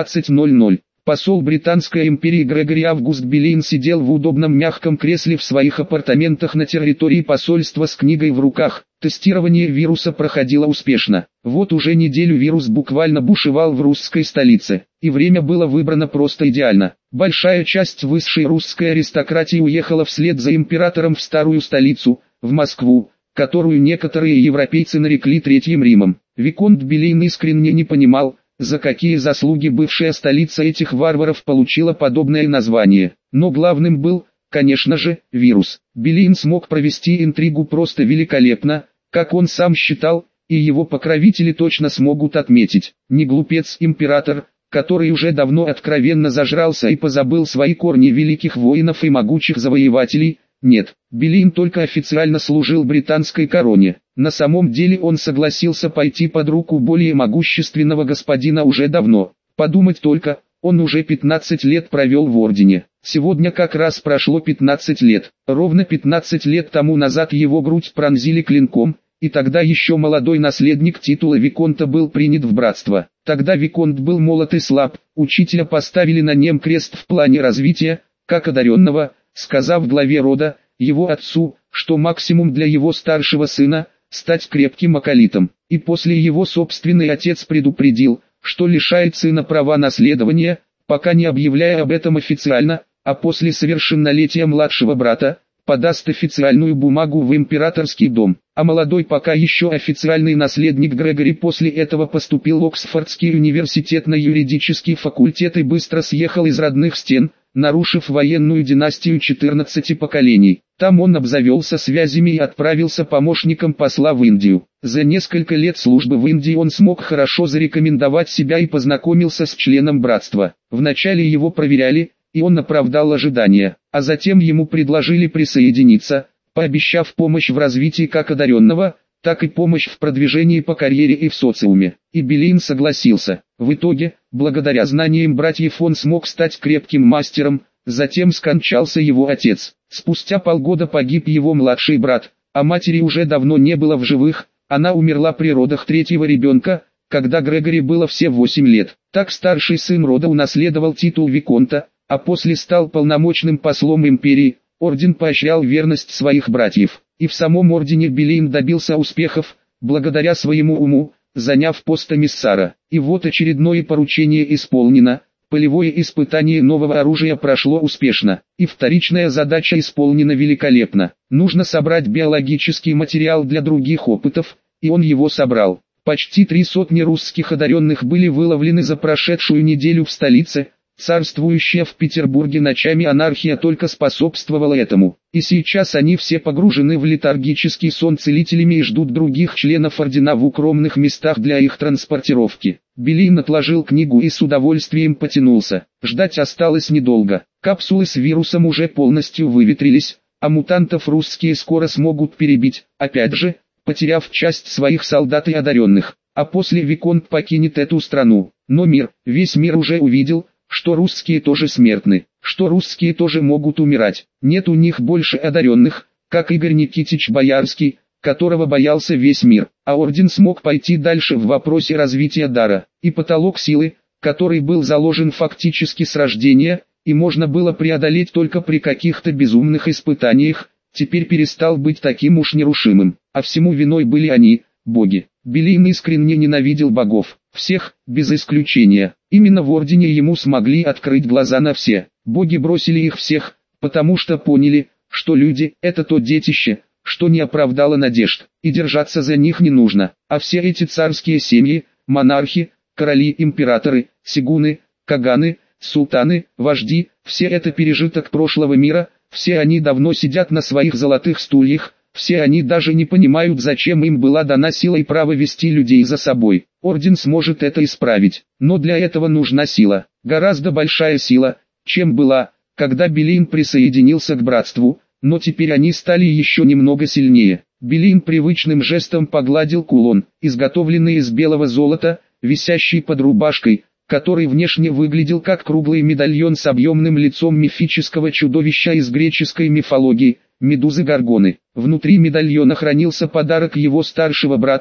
20:00. Посол Британской империи Грегори Август Билейн сидел в удобном мягком кресле в своих апартаментах на территории посольства с книгой в руках. Тестирование вируса проходило успешно. Вот уже неделю вирус буквально бушевал в русской столице, и время было выбрано просто идеально. Большая часть высшей русской аристократии уехала вслед за императором в старую столицу, в Москву, которую некоторые европейцы нарекли Третьим Римом. Виконт Билейн искренне не понимал, за какие заслуги бывшая столица этих варваров получила подобное название. Но главным был, конечно же, вирус. Билейн смог провести интригу просто великолепно, как он сам считал, и его покровители точно смогут отметить. Не глупец император, который уже давно откровенно зажрался и позабыл свои корни великих воинов и могучих завоевателей. Нет, Билейн только официально служил британской короне. На самом деле он согласился пойти под руку более могущественного господина уже давно. Подумать только, он уже 15 лет провел в ордене. Сегодня как раз прошло 15 лет. Ровно 15 лет тому назад его грудь пронзили клинком, и тогда еще молодой наследник титула Виконта был принят в братство. Тогда Виконт был молод и слаб, учителя поставили на нем крест в плане развития, как одаренного, сказав главе рода, его отцу, что максимум для его старшего сына – стать крепким акалитом. И после его собственный отец предупредил, что лишает сына права наследования, пока не объявляя об этом официально, а после совершеннолетия младшего брата, подаст официальную бумагу в императорский дом. А молодой пока еще официальный наследник Грегори после этого поступил в Оксфордский университет на юридический факультет и быстро съехал из родных стен, нарушив военную династию 14 поколений. Там он обзавелся связями и отправился помощником посла в Индию. За несколько лет службы в Индии он смог хорошо зарекомендовать себя и познакомился с членом братства. Вначале его проверяли, и он оправдал ожидания, а затем ему предложили присоединиться, пообещав помощь в развитии как одаренного, так и помощь в продвижении по карьере и в социуме. И Билейн согласился. В итоге, благодаря знаниям братьев он смог стать крепким мастером, затем скончался его отец. Спустя полгода погиб его младший брат, а матери уже давно не было в живых, она умерла при родах третьего ребенка, когда Грегори было все 8 лет. Так старший сын рода унаследовал титул Виконта, а после стал полномочным послом империи. Орден поощрял верность своих братьев, и в самом ордене Билейн добился успехов, благодаря своему уму, заняв пост эмиссара. И вот очередное поручение исполнено, полевое испытание нового оружия прошло успешно, и вторичная задача исполнена великолепно. Нужно собрать биологический материал для других опытов, и он его собрал. Почти 300 русских одаренных были выловлены за прошедшую неделю в столице. Царствующая в Петербурге ночами анархия только способствовала этому. И сейчас они все погружены в летаргический сон целителями и ждут других членов ордена в укромных местах для их транспортировки. Билейн отложил книгу и с удовольствием потянулся. Ждать осталось недолго. Капсулы с вирусом уже полностью выветрились, а мутантов русские скоро смогут перебить, опять же, потеряв часть своих солдат и одаренных. А после Виконт покинет эту страну. Но весь мир уже увидел, что русские тоже смертны, что русские тоже могут умирать. Нет у них больше одаренных, как Игорь Никитич Боярский, которого боялся весь мир. А орден смог пойти дальше в вопросе развития дара. И потолок силы, который был заложен фактически с рождения, и можно было преодолеть только при каких-то безумных испытаниях, теперь перестал быть таким уж нерушимым. А всему виной были они, боги. Билейн искренне ненавидел богов. Всех, без исключения. Именно в ордене ему смогли открыть глаза на все. Боги бросили их всех, потому что поняли, что люди – это то детище, что не оправдало надежд, и держаться за них не нужно. А все эти царские семьи, монархи, короли, императоры, сигуны, каганы, султаны, вожди – все это пережиток прошлого мира, все они давно сидят на своих золотых стульях. Все они даже не понимают, зачем им была дана сила и право вести людей за собой. Орден сможет это исправить, но для этого нужна сила, гораздо большая сила, чем была, когда Билейн присоединился к братству, но теперь они стали еще немного сильнее. Билейн привычным жестом погладил кулон, изготовленный из белого золота, висящий под рубашкой, который внешне выглядел как круглый медальон с объемным лицом мифического чудовища из греческой мифологии – Медузы Горгоны. Внутри медальона хранился подарок его старшего брата,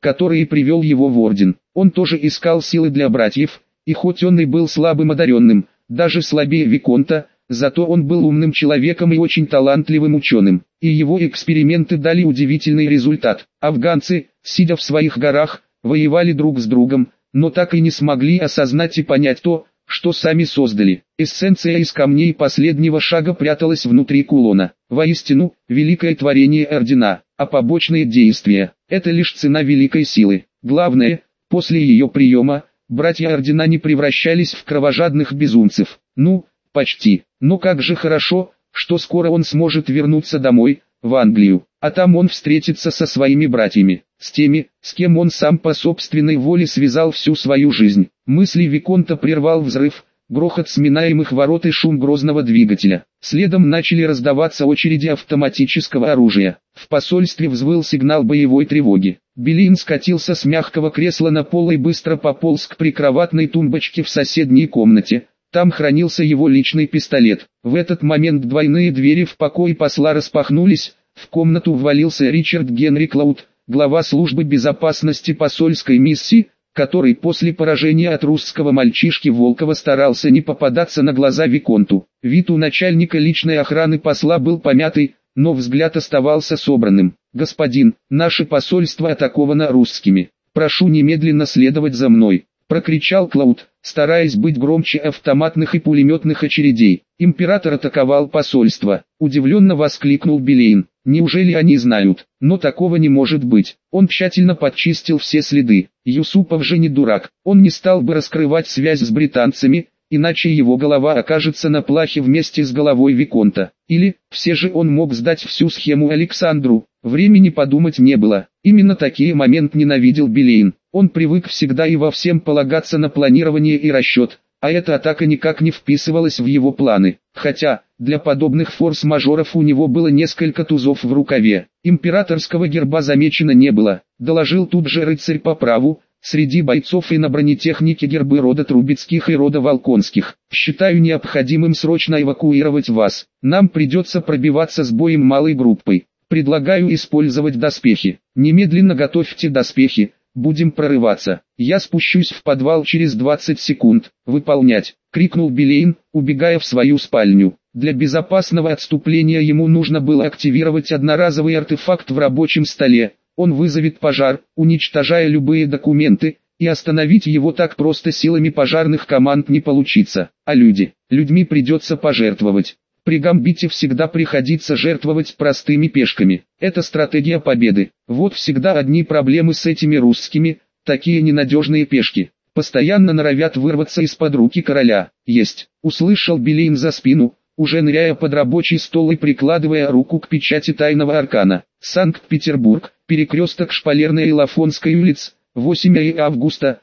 который и привел его в орден. Он тоже искал силы для братьев, и хоть он и был слабым одаренным, даже слабее Виконта, зато он был умным человеком и очень талантливым ученым, и его эксперименты дали удивительный результат. Афганцы, сидя в своих горах, воевали друг с другом, но так и не смогли осознать и понять то, что сами создали. Эссенция из камней последнего шага пряталась внутри кулона. Воистину, великое творение ордена, а побочные действия – это лишь цена великой силы. Главное, после ее приема, братья ордена не превращались в кровожадных безумцев. Ну, почти. Но как же хорошо, что скоро он сможет вернуться домой, в Англию, а там он встретится со своими братьями, с теми, с кем он сам по собственной воле связал всю свою жизнь. Мысли Виконта прервал взрыв, грохот сминаемых ворот и шум грозного двигателя. Следом начали раздаваться очереди автоматического оружия. В посольстве взвыл сигнал боевой тревоги. Белин скатился с мягкого кресла на пол и быстро пополз к прикроватной тумбочке в соседней комнате. Там хранился его личный пистолет. В этот момент двойные двери в покое посла распахнулись, в комнату ввалился Ричард Генри Клауд, глава службы безопасности посольской миссии, который после поражения от русского мальчишки Волкова старался не попадаться на глаза Виконту. Вид у начальника личной охраны посла был помятый, но взгляд оставался собранным. «Господин, наше посольство атаковано русскими. Прошу немедленно следовать за мной», — прокричал Клауд, стараясь быть громче автоматных и пулеметных очередей. «Император атаковал посольство», — удивленно воскликнул Белейн. «Неужели они знают? Но такого не может быть». Он тщательно подчистил все следы. Юсупов же не дурак. Он не стал бы раскрывать связь с британцами, иначе его голова окажется на плахе вместе с головой Виконта. Или, все же он мог сдать всю схему Александру. Времени подумать не было. Именно такие моменты ненавидел Белейн. Он привык всегда и во всем полагаться на планирование и расчет, а эта атака никак не вписывалась в его планы. Хотя, для подобных форс-мажоров у него было несколько тузов в рукаве. Императорского герба замечено не было, доложил тут же рыцарь по праву. Среди бойцов и на бронетехнике гербы рода Трубецких и рода Волконских. Считаю необходимым срочно эвакуировать вас. Нам придется пробиваться с боем малой группой. Предлагаю использовать доспехи. Немедленно готовьте доспехи. Будем прорываться. Я спущусь в подвал через 20 секунд. Выполнять, крикнул Белейн, убегая в свою спальню. Для безопасного отступления ему нужно было активировать одноразовый артефакт в рабочем столе. Он вызовет пожар, уничтожая любые документы, и остановить его так просто силами пожарных команд не получится. А людьми придется пожертвовать. При гамбите всегда приходится жертвовать простыми пешками. Это стратегия победы. Вот всегда одни проблемы с этими русскими, такие ненадежные пешки. Постоянно норовят вырваться из-под руки короля. Есть, услышал Белейн за спину, уже ныряя под рабочий стол и прикладывая руку к печати тайного аркана. Санкт-Петербург, перекресток Шпалерной и Лафонской улиц, 8 августа,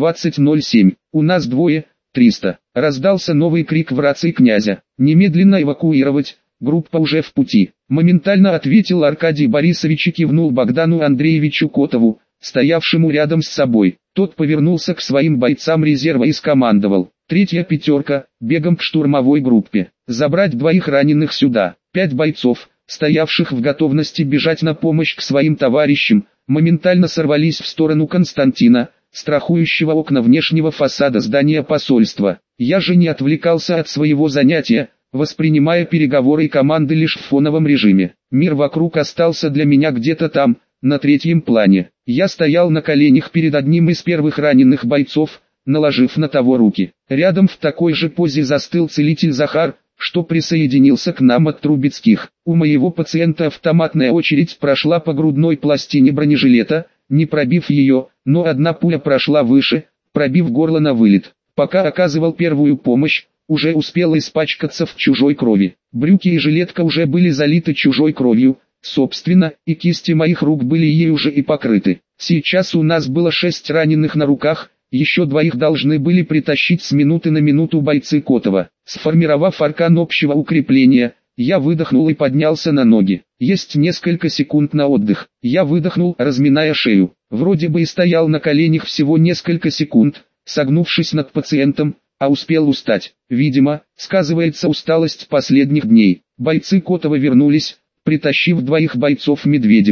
20:07. У нас двое, 300. Раздался новый крик в рации князя. Немедленно эвакуировать, группа уже в пути. Моментально ответил Аркадий Борисович и кивнул Богдану Андреевичу Котову, стоявшему рядом с собой. Тот повернулся к своим бойцам резерва и скомандовал: «Третья пятерка, бегом к штурмовой группе. Забрать двоих раненых сюда». 5 бойцов, стоявших в готовности бежать на помощь к своим товарищам, моментально сорвались в сторону Константина, страхующего окна внешнего фасада здания посольства. Я же не отвлекался от своего занятия, воспринимая переговоры и команды лишь в фоновом режиме. Мир вокруг остался для меня где-то там, на третьем плане. Я стоял на коленях перед одним из первых раненых бойцов, наложив на того руки. Рядом в такой же позе застыл целитель Захар, что присоединился к нам от Трубецких. У моего пациента автоматная очередь прошла по грудной пластине бронежилета, не пробив ее, но одна пуля прошла выше, пробив горло на вылет. Пока оказывал первую помощь, уже успел испачкаться в чужой крови. Брюки и жилетка уже были залиты чужой кровью, собственно, и кисти моих рук были ею же и покрыты. Сейчас у нас было 6 раненых на руках, еще 2 должны были притащить с минуты на минуту бойцы Котова. Сформировав аркан общего укрепления, я выдохнул и поднялся на ноги. Есть несколько секунд на отдых. Я выдохнул, разминая шею. Вроде бы и стоял на коленях всего несколько секунд, согнувшись над пациентом, а успел устать. Видимо, сказывается усталость последних дней. Бойцы Котова вернулись, притащив 2 бойцов Медведевых.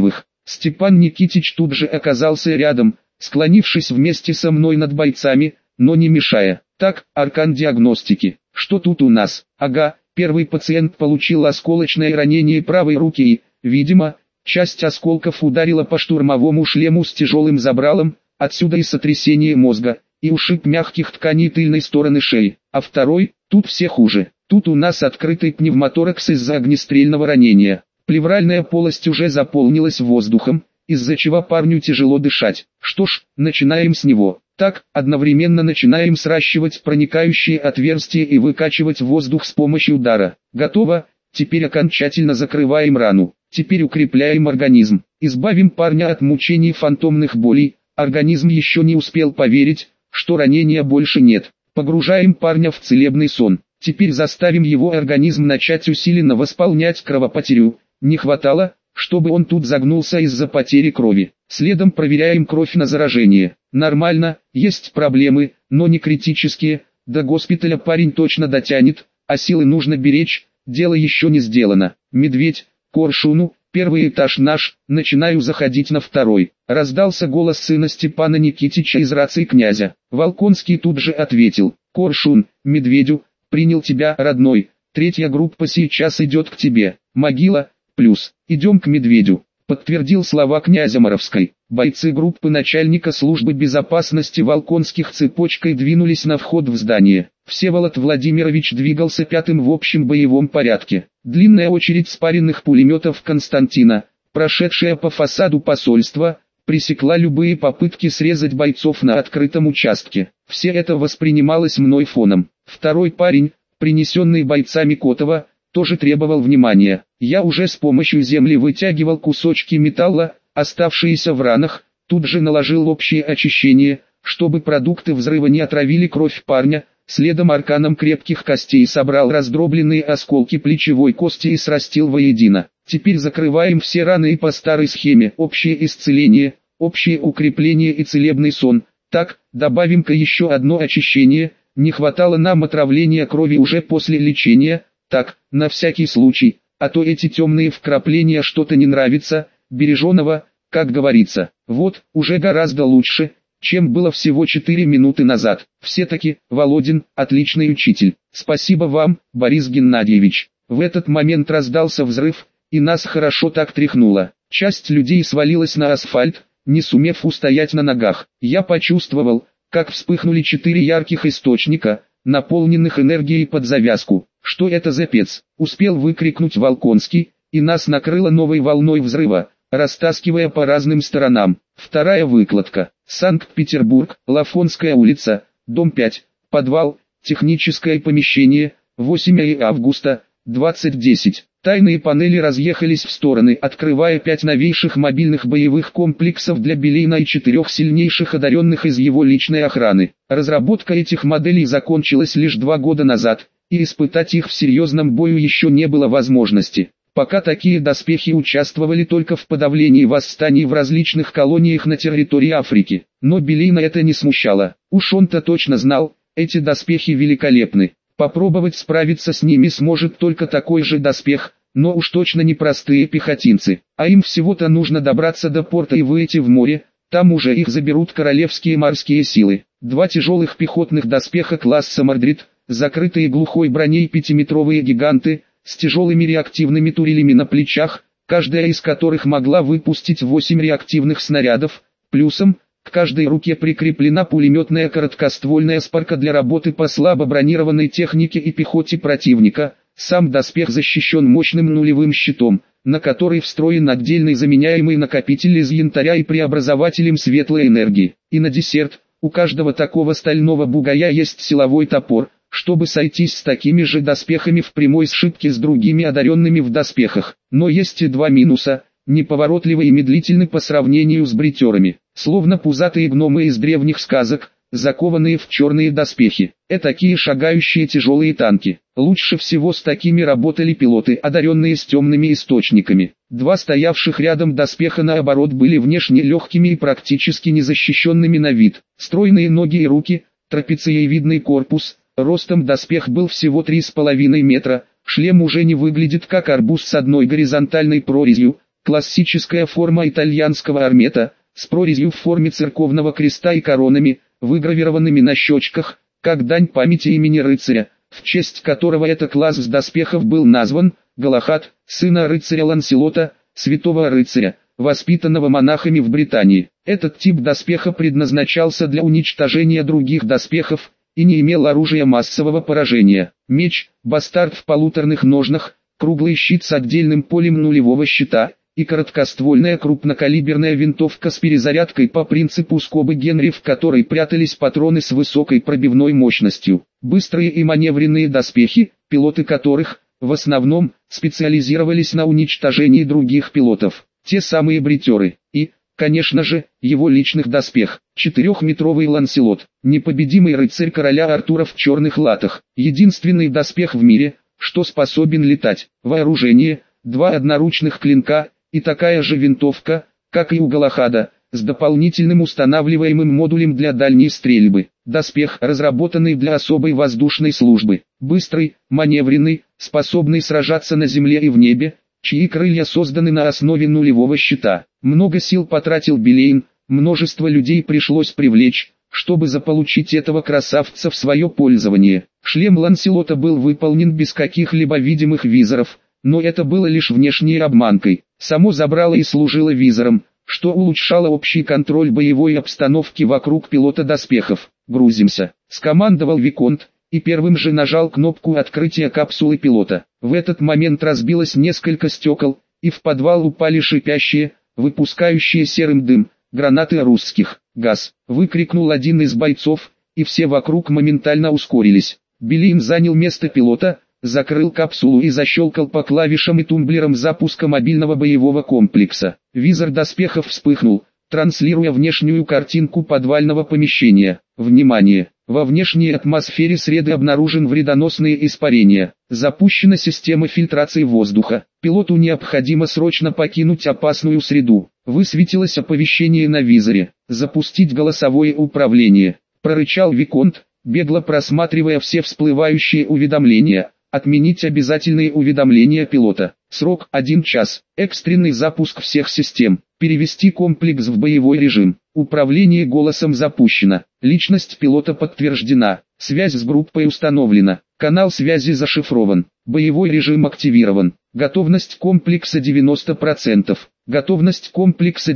Степан Никитич тут же оказался рядом, склонившись вместе со мной над бойцами, но не мешая. Так, аркан диагностики. Что тут у нас? Ага, первый пациент получил осколочное ранение правой руки и, видимо, часть осколков ударила по штурмовому шлему с тяжелым забралом, отсюда и сотрясение мозга, и ушиб мягких тканей тыльной стороны шеи. А второй, тут все хуже. Тут у нас открытый пневмоторакс из-за огнестрельного ранения. Плевральная полость уже заполнилась воздухом, из-за чего парню тяжело дышать. Что ж, начинаем с него. Так, одновременно начинаем сращивать проникающие отверстия и выкачивать воздух с помощью дара. Готово, теперь окончательно закрываем рану. Теперь укрепляем организм. Избавим парня от мучений фантомных болей. Организм еще не успел поверить, что ранения больше нет. Погружаем парня в целебный сон. Теперь заставим его организм начать усиленно восполнять кровопотерю. Не хватало, чтобы он тут загнулся из-за потери крови. Следом проверяем кровь на заражение. Нормально, есть проблемы, но не критические. До госпиталя парень точно дотянет, а силы нужно беречь, дело еще не сделано. Медведь, Коршуну, первый этаж наш, начинаю заходить на второй. Раздался голос сына Степана Никитича из рации князя. Волконский тут же ответил: Коршун, Медведю, принял тебя, родной, третья группа сейчас идет к тебе. Могила, плюс, идем к Медведю, подтвердил слова князя Моровской. Бойцы группы начальника службы безопасности Волконских цепочкой двинулись на вход в здание. Всеволод Владимирович двигался пятым в общем боевом порядке. Длинная очередь спаренных пулеметов Константина, прошедшая по фасаду посольства, пресекла любые попытки срезать бойцов на открытом участке. Все это воспринималось мной фоном. Второй парень, принесенный бойцами Котова, тоже требовал внимания. Я уже с помощью земли вытягивал кусочки металла, оставшиеся в ранах, тут же наложил общее очищение, чтобы продукты взрыва не отравили кровь парня. Следом арканом крепких костей собрал раздробленные осколки плечевой кости и срастил воедино. Теперь закрываем все раны и по старой схеме: общее исцеление, общее укрепление и целебный сон. Так, добавим-ка еще одно очищение, не хватало нам отравления крови уже после лечения. Так, на всякий случай, а то эти темные вкрапления что-то не нравится, береженого, как говорится. Вот, уже гораздо лучше, чем было всего 4 минуты назад. Все-таки, Володин, отличный учитель. Спасибо вам, Борис Геннадьевич. В этот момент раздался взрыв, и нас хорошо так тряхнуло. Часть людей свалилась на асфальт, не сумев устоять на ногах. Я почувствовал, как вспыхнули 4 ярких источника, наполненных энергией под завязку. Что это за пец? Успел выкрикнуть Волконский, и нас накрыло новой волной взрыва, растаскивая по разным сторонам. Вторая выкладка. Санкт-Петербург, Лафонская улица, дом 5, подвал, техническое помещение, 8 августа, 2010. Тайные панели разъехались в стороны, открывая 5 новейших мобильных боевых комплексов для Белейна и 4 сильнейших одаренных из его личной охраны. Разработка этих моделей закончилась лишь 2 года назад, и испытать их в серьезном бою еще не было возможности. Пока такие доспехи участвовали только в подавлении восстаний в различных колониях на территории Африки. Но Белейна это не смущало. Уж он-то точно знал, эти доспехи великолепны. Попробовать справиться с ними сможет только такой же доспех, но уж точно не простые пехотинцы. А им всего-то нужно добраться до порта и выйти в море, там уже их заберут королевские морские силы. 2 тяжелых пехотных доспеха класса Мордрид, закрытые глухой броней 5-метровые гиганты, с тяжелыми реактивными турелями на плечах, каждая из которых могла выпустить 8 реактивных снарядов, плюсом, к каждой руке прикреплена пулеметная короткоствольная спарка для работы по слабо бронированной технике и пехоте противника. Сам доспех защищен мощным нулевым щитом, на который встроен отдельный заменяемый накопитель из янтаря и преобразователем светлой энергии. И на десерт, у каждого такого стального бугая есть силовой топор, чтобы сойтись с такими же доспехами в прямой сшибке с другими одаренными в доспехах. Но есть и 2 минуса: неповоротливы и медлительны по сравнению с бритерами, словно пузатые гномы из древних сказок, закованные в черные доспехи. Этакие шагающие тяжелые танки. Лучше всего с такими работали пилоты, одаренные с темными источниками. 2 стоявших рядом доспеха наоборот были внешне легкими и практически незащищенными на вид. Стройные ноги и руки, трапециевидный корпус. Ростом доспех был всего 3,5 метра, шлем уже не выглядит как арбуз с одной горизонтальной прорезью, Классическая форма итальянского армета, с прорезью в форме церковного креста и коронами, выгравированными на щечках, как дань памяти имени рыцаря, в честь которого этот класс доспехов был назван, Галахад, сына рыцаря Ланселота, святого рыцаря, воспитанного монахами в Британии. Этот тип доспеха предназначался для уничтожения других доспехов и не имел оружия массового поражения. Меч, бастард в полуторных ножнах, круглый щит с отдельным полем нулевого щита и короткоствольная крупнокалиберная винтовка с перезарядкой по принципу скобы Генри, в которой прятались патроны с высокой пробивной мощностью. Быстрые и маневренные доспехи, пилоты которых, в основном, специализировались на уничтожении других пилотов. Те самые бритеры. И, конечно же, его личных доспех. 4-метровый Ланселот, непобедимый рыцарь короля Артура в черных латах. Единственный доспех в мире, что способен летать. Вооружение, 2 одноручных клинка и такая же винтовка, как и у Галахада, с дополнительным устанавливаемым модулем для дальней стрельбы. Доспех, разработанный для особой воздушной службы. Быстрый, маневренный, способный сражаться на земле и в небе, чьи крылья созданы на основе нулевого щита. Много сил потратил Билейн, множество людей пришлось привлечь, чтобы заполучить этого красавца в свое пользование. Шлем Ланселота был выполнен без каких-либо видимых визоров, но это было лишь внешней обманкой. Само забрало и служило визором, что улучшало общий контроль боевой обстановки вокруг пилота доспехов. «Грузимся», — скомандовал Виконт, и первым же нажал кнопку открытия капсулы пилота. В этот момент разбилось несколько стекол, и в подвал упали шипящие, выпускающие серым дым, гранаты русских. «Газ!» — выкрикнул один из бойцов, и все вокруг моментально ускорились. Билейн занял место пилота, закрыл капсулу и защелкал по клавишам и тумблерам запуска мобильного боевого комплекса. Визор доспехов вспыхнул, транслируя внешнюю картинку подвального помещения. Внимание! Во внешней атмосфере среды обнаружен вредоносные испарения. Запущена система фильтрации воздуха. Пилоту необходимо срочно покинуть опасную среду. Высветилось оповещение на визоре. Запустить голосовое управление. Прорычал Виконт, бегло просматривая все всплывающие уведомления. Отменить обязательные уведомления пилота. Срок 1 час. Экстренный запуск всех систем. Перевести комплекс в боевой режим. Управление голосом запущено. Личность пилота подтверждена. Связь с группой установлена. Канал связи зашифрован. Боевой режим активирован. Готовность комплекса 90%. Готовность комплекса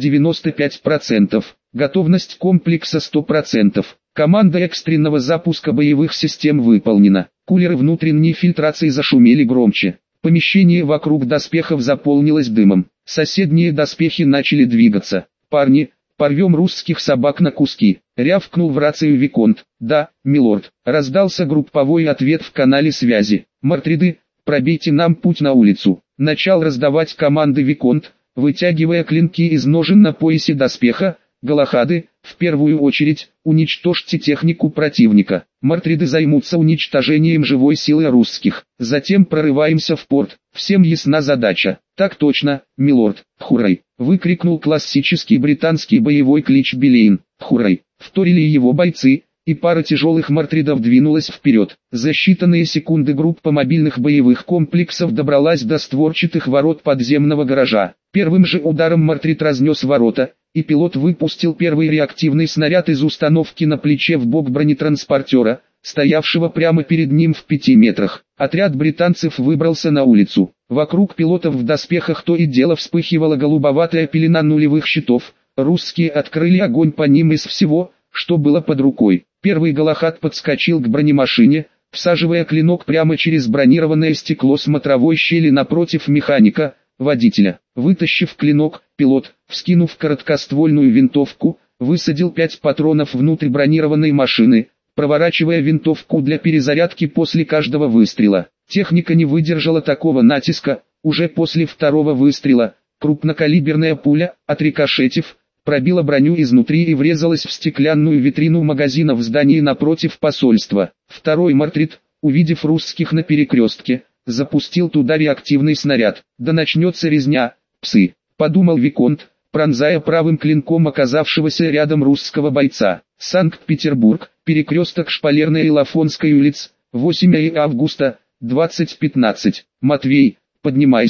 95%. Готовность комплекса 100%. Команда экстренного запуска боевых систем выполнена. Кулеры внутренней фильтрации зашумели громче. Помещение вокруг доспехов заполнилось дымом. Соседние доспехи начали двигаться. «Парни, порвем русских собак на куски», — рявкнул в рацию Виконт. «Да, милорд», — раздался групповой ответ в канале связи. «Мартриды, пробейте нам путь на улицу», — начал раздавать команды Виконт, вытягивая клинки из ножен на поясе доспеха. «Галахады, в первую очередь, уничтожьте технику противника. Мартриды займутся уничтожением живой силы русских. Затем прорываемся в порт. Всем ясна задача?» «Так точно, милорд». «Хуррай!» — выкрикнул классический британский боевой клич Билейн. «Хуррай!» — вторили его бойцы, и пара тяжелых мартридов двинулась вперед. За считанные секунды группа мобильных боевых комплексов добралась до створчатых ворот подземного гаража. Первым же ударом мартрид разнес ворота, и пилот выпустил первый реактивный снаряд из установки на плече в бок бронетранспортера, стоявшего прямо перед ним в 5 метрах. Отряд британцев выбрался на улицу. Вокруг пилотов в доспехах то и дело вспыхивала голубоватая пелена нулевых щитов. Русские открыли огонь по ним из всего, что было под рукой. Первый Галахад подскочил к бронемашине, всаживая клинок прямо через бронированное стекло смотровой щели напротив механика, водителя. Вытащив клинок, пилот, вскинув короткоствольную винтовку, высадил 5 патронов внутрь бронированной машины, проворачивая винтовку для перезарядки после каждого выстрела. Техника не выдержала такого натиска. Уже после второго выстрела крупнокалиберная пуля, отрикошетив, пробила броню изнутри и врезалась в стеклянную витрину магазина в здании напротив посольства. Второй мартрид, увидев русских на перекрестке, запустил туда реактивный снаряд. «Да начнется резня, псы», — подумал Виконт, пронзая правым клинком оказавшегося рядом русского бойца. Санкт-Петербург, перекресток Шпалерная и Лафонской улиц, 8 августа, 20:15. «Матвей, поднимайся»,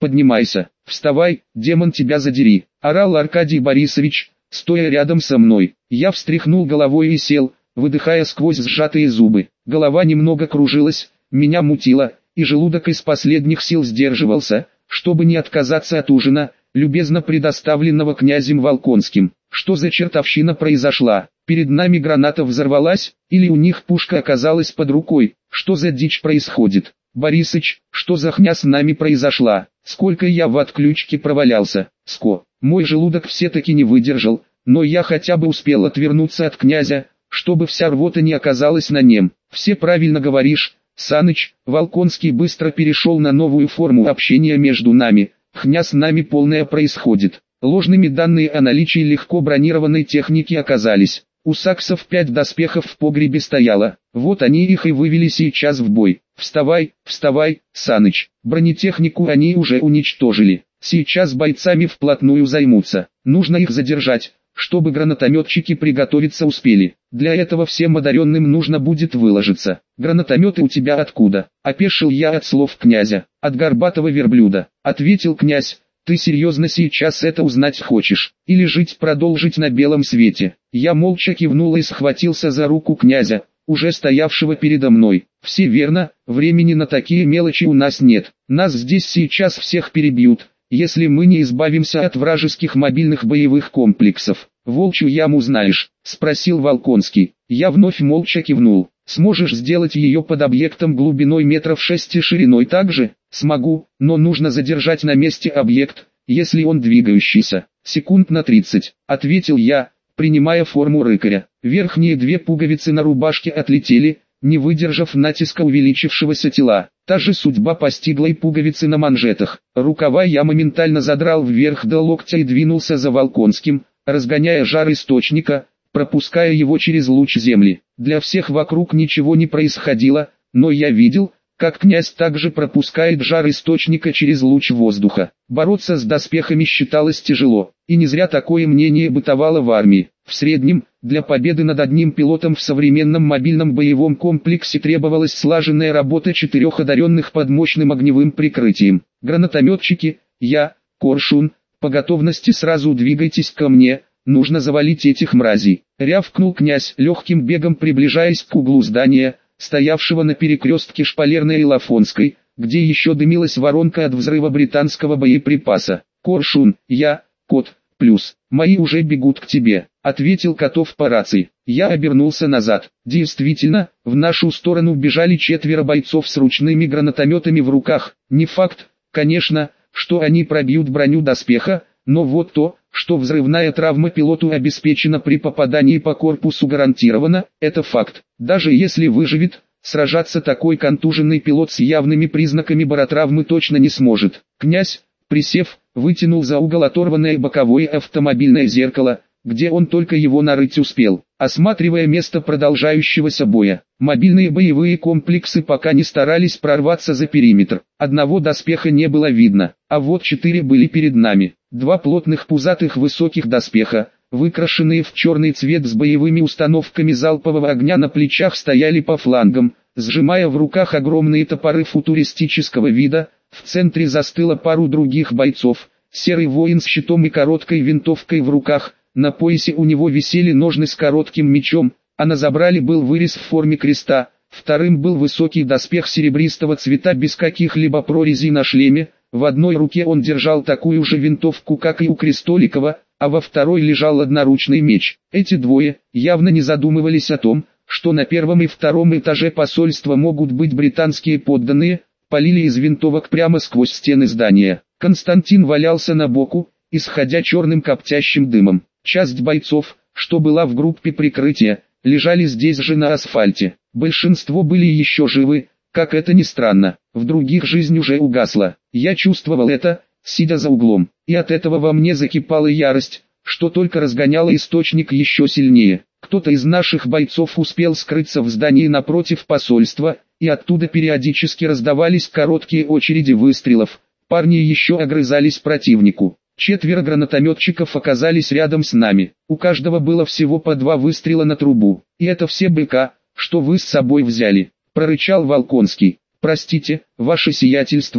поднимайся, вставай, демон тебя задери, орал Аркадий Борисович, стоя рядом со мной. Я встряхнул головой и сел, выдыхая сквозь сжатые зубы. Голова немного кружилась, меня мутило, и желудок из последних сил сдерживался, чтобы не отказаться от ужина, любезно предоставленного князем Волконским. Что за чертовщина произошла? Перед нами граната взорвалась, или у них пушка оказалась под рукой? Что за дичь происходит? Борисыч, что за хня с нами произошла? Сколько я в отключке провалялся? Мой желудок все-таки не выдержал, но я хотя бы успел отвернуться от князя, чтобы вся рвота не оказалась на нем. Все правильно говоришь, Саныч. Волконский быстро перешел на новую форму общения между нами. Хня с нами полная происходит. Ложными данные о наличии легко бронированной техники оказались. У саксов 5 доспехов в погребе стояло. Вот они их и вывели сейчас в бой. Вставай, вставай, Саныч. Бронетехнику они уже уничтожили. Сейчас бойцами вплотную займутся. Нужно их задержать, чтобы гранатометчики приготовиться успели. Для этого всем одаренным нужно будет выложиться. Гранатометы у тебя откуда? Опешил я от слов князя. От горбатого верблюда. Ответил князь. Ты серьезно сейчас это узнать хочешь? Или жить продолжить на белом свете? Я молча кивнул и схватился за руку князя, уже стоявшего передо мной. Все верно, времени на такие мелочи у нас нет. Нас здесь сейчас всех перебьют, если мы не избавимся от вражеских мобильных боевых комплексов. «Волчью яму знаешь?» – спросил Волконский. Я вновь молча кивнул. «Сможешь сделать ее под объектом глубиной метров 6 и шириной также?» «Смогу, но нужно задержать на месте объект, если он двигающийся. Секунд на 30», – ответил я, принимая форму рыкаря. Верхние 2 пуговицы на рубашке отлетели, не выдержав натиска увеличившегося тела. Та же судьба постигла и пуговицы на манжетах. Рукава я моментально задрал вверх до локтя и двинулся за Волконским, разгоняя жар источника, пропуская его через луч земли. Для всех вокруг ничего не происходило, но я видел, как князь также пропускает жар источника через луч воздуха. Бороться с доспехами считалось тяжело, и не зря такое мнение бытовало в армии. В среднем, для победы над одним пилотом в современном мобильном боевом комплексе требовалась слаженная работа 4 одаренных под мощным огневым прикрытием. Гранатометчики, я, Коршун, по готовности сразу двигайтесь ко мне, нужно завалить этих мразей. Рявкнул князь, легким бегом приближаясь к углу здания, стоявшего на перекрестке Шпалерной и Лафонской, где еще дымилась воронка от взрыва британского боеприпаса. «Коршун, я, Кот, плюс, мои уже бегут к тебе», — ответил Котов по рации. Я обернулся назад. Действительно, в нашу сторону бежали 4 бойцов с ручными гранатометами в руках. Не факт, конечно, что они пробьют броню доспеха, но вот то, что взрывная травма пилоту обеспечена при попадании по корпусу гарантирована, это факт. Даже если выживет, сражаться такой контуженный пилот с явными признаками баротравмы точно не сможет. Князь, присев, вытянул за угол оторванное боковое автомобильное зеркало, где он только его нарыть успел, осматривая место продолжающегося боя. Мобильные боевые комплексы пока не старались прорваться за периметр. Одного доспеха не было видно, а вот 4 были перед нами. 2 плотных пузатых высоких доспеха, выкрашенные в черный цвет с боевыми установками залпового огня на плечах, стояли по флангам, сжимая в руках огромные топоры футуристического вида. В центре застыло пару других бойцов, серый воин с щитом и короткой винтовкой в руках. На поясе у него висели ножны с коротким мечом, а на забрале был вырез в форме креста. Вторым был высокий доспех серебристого цвета без каких-либо прорезей на шлеме. В одной руке он держал такую же винтовку, как и у Крестоликова, а во второй лежал одноручный меч. Эти двое явно не задумывались о том, что на первом и втором этаже посольства могут быть британские подданные, полили из винтовок прямо сквозь стены здания. Константин валялся на боку, исходя черным коптящим дымом. Часть бойцов, что была в группе прикрытия, лежали здесь же на асфальте. Большинство были еще живы, как это ни странно, в других жизнь уже угасла. Я чувствовал это, сидя за углом, и от этого во мне закипала ярость, что только разгоняло источник еще сильнее. Кто-то из наших бойцов успел скрыться в здании напротив посольства, и оттуда периодически раздавались короткие очереди выстрелов. Парни еще огрызались противнику. 4 гранатометчиков оказались рядом с нами. У каждого было всего по 2 выстрела на трубу. «И это все БК, что вы с собой взяли», — прорычал Волконский. «Простите, ваше сиятельство,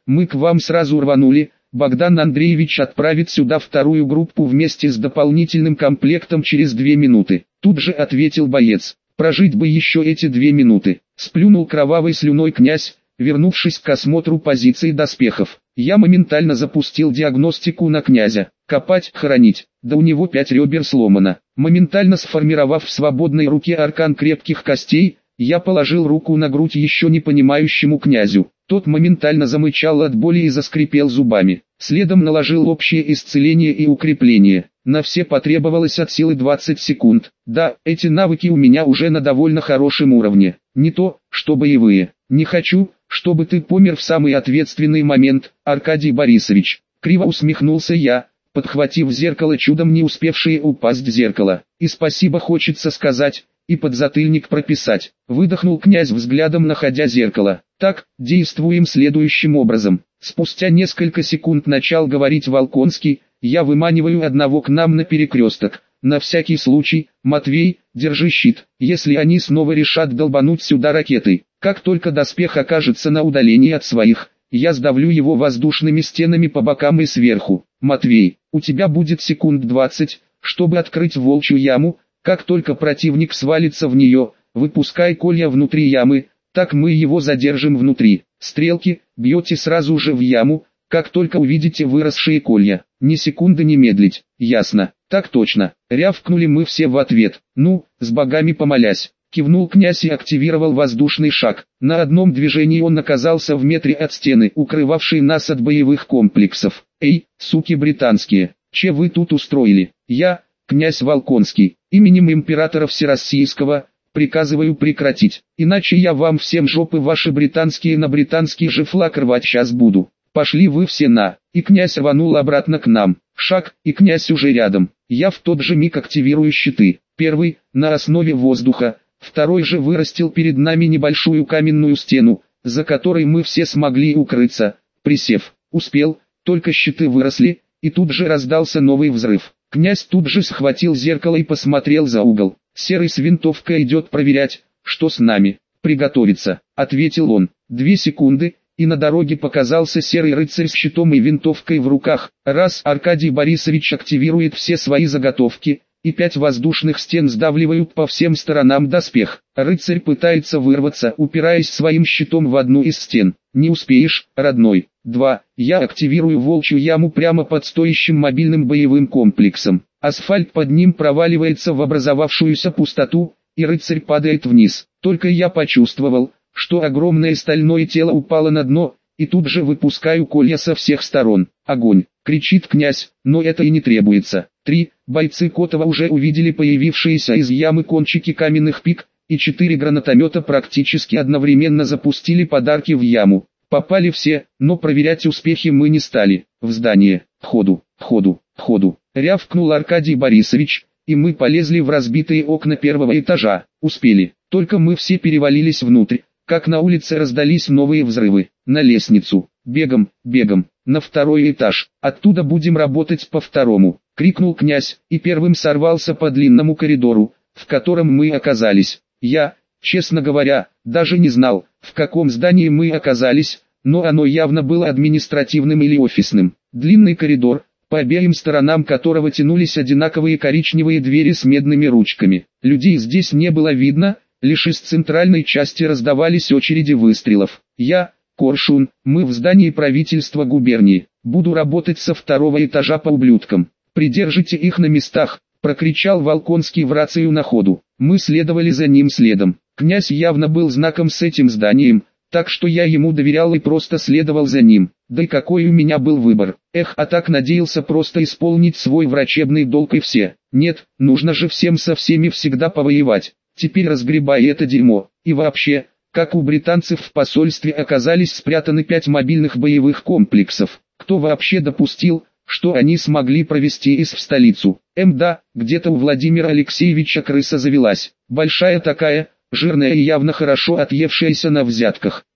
мы к вам сразу рванули. Богдан Андреевич отправит сюда вторую группу вместе с дополнительным комплектом через 2 минуты. Тут же ответил боец. Прожить бы еще эти 2 минуты. Сплюнул кровавой слюной князь, вернувшись к осмотру позиций доспехов. Я моментально запустил диагностику на князя. Копать, хоронить. Да у него 5 ребер сломано. Моментально сформировав в свободной руке аркан крепких костей, я положил руку на грудь еще не понимающему князю. Тот моментально замычал от боли и заскрипел зубами. Следом наложил общее исцеление и укрепление. На все потребовалось от силы 20 секунд. Да, эти навыки у меня уже на довольно хорошем уровне. Не то, что боевые. Не хочу, чтобы ты помер в самый ответственный момент, Аркадий Борисович. Криво усмехнулся я, подхватив зеркало, чудом не успевшее упасть зеркало. И спасибо хочется сказать, и подзатыльник прописать. Выдохнул князь взглядом, находя зеркало. Так, действуем следующим образом. Спустя несколько секунд начал говорить Волконский, я выманиваю одного к нам на перекресток. На всякий случай, Матвей, держи щит, если они снова решат долбануть сюда ракетой. Как только доспех окажется на удалении от своих, я сдавлю его воздушными стенами по бокам и сверху. Матвей, у тебя будет секунд 20, чтобы открыть волчью яму. Как только противник свалится в нее, выпускай колья внутри ямы, так мы его задержим внутри. Стрелки, бьете сразу же в яму, как только увидите выросшие колья. Ни секунды не медлить. Ясно? Так точно. Рявкнули мы все в ответ. Ну, с богами помолясь. Кивнул князь и активировал воздушный шаг. На одном движении он оказался в метре от стены, укрывавшей нас от боевых комплексов. Эй, суки британские, че вы тут устроили? Я, князь Волконский, именем императора Всероссийского, приказываю прекратить. Иначе я вам всем жопы ваши британские на британский же флаг рвать сейчас буду. Пошли вы все на. И князь рванул обратно к нам. Шаг, и князь уже рядом. Я в тот же миг активирую щиты. Первый, на основе воздуха. Второй же вырастил перед нами небольшую каменную стену, за которой мы все смогли укрыться. Присев, успел, только щиты выросли, и тут же раздался новый взрыв. Князь тут же схватил зеркало и посмотрел за угол. Серый с винтовкой идет проверять, что с нами. Приготовиться, ответил он. 2 секунды, и на дороге показался серый рыцарь с щитом и винтовкой в руках. Раз Аркадий Борисович активирует все свои заготовки, и 5 воздушных стен сдавливают по всем сторонам доспех. Рыцарь пытается вырваться, упираясь своим щитом в одну из стен. Не успеешь, родной. 2. Я активирую волчью яму прямо под стоящим мобильным боевым комплексом. Асфальт под ним проваливается в образовавшуюся пустоту, и рыцарь падает вниз. Только я почувствовал, что огромное стальное тело упало на дно, и тут же выпускаю колья со всех сторон. Огонь! Кричит князь, но это и не требуется. 3. Бойцы Котова уже увидели появившиеся из ямы кончики каменных пик, и 4 гранатомета практически одновременно запустили подарки в яму. Попали все, но проверять успехи мы не стали. В здание, входу, входу, входу. Рявкнул Аркадий Борисович, и мы полезли в разбитые окна первого этажа. Успели, только мы все перевалились внутрь, как на улице раздались новые взрывы. На лестницу, бегом, бегом, на 2-й этаж, оттуда будем работать по 2-му, крикнул князь, и первым сорвался по длинному коридору, в котором мы оказались. Я, честно говоря, даже не знал, в каком здании мы оказались, но оно явно было административным или офисным. Длинный коридор, по обеим сторонам которого тянулись одинаковые коричневые двери с медными ручками. Людей здесь не было видно, лишь из центральной части раздавались очереди выстрелов. Я, Коршун, мы в здании правительства губернии. Буду работать со 2-го этажа по ублюдкам. Придержите их на местах, прокричал Волконский в рацию на ходу. Мы следовали за ним следом. Князь явно был знаком с этим зданием, так что я ему доверял и просто следовал за ним. Да и какой у меня был выбор. А так надеялся просто исполнить свой врачебный долг и все. Нет, нужно же всем со всеми всегда повоевать. Теперь разгребай это дерьмо. И вообще, как у британцев в посольстве оказались спрятаны 5 мобильных боевых комплексов. Кто вообще допустил, что они смогли провести их в столицу? Да, где-то у Владимира Алексеевича крыса завелась. Большая такая, жирная и явно хорошо отъевшаяся на взятках.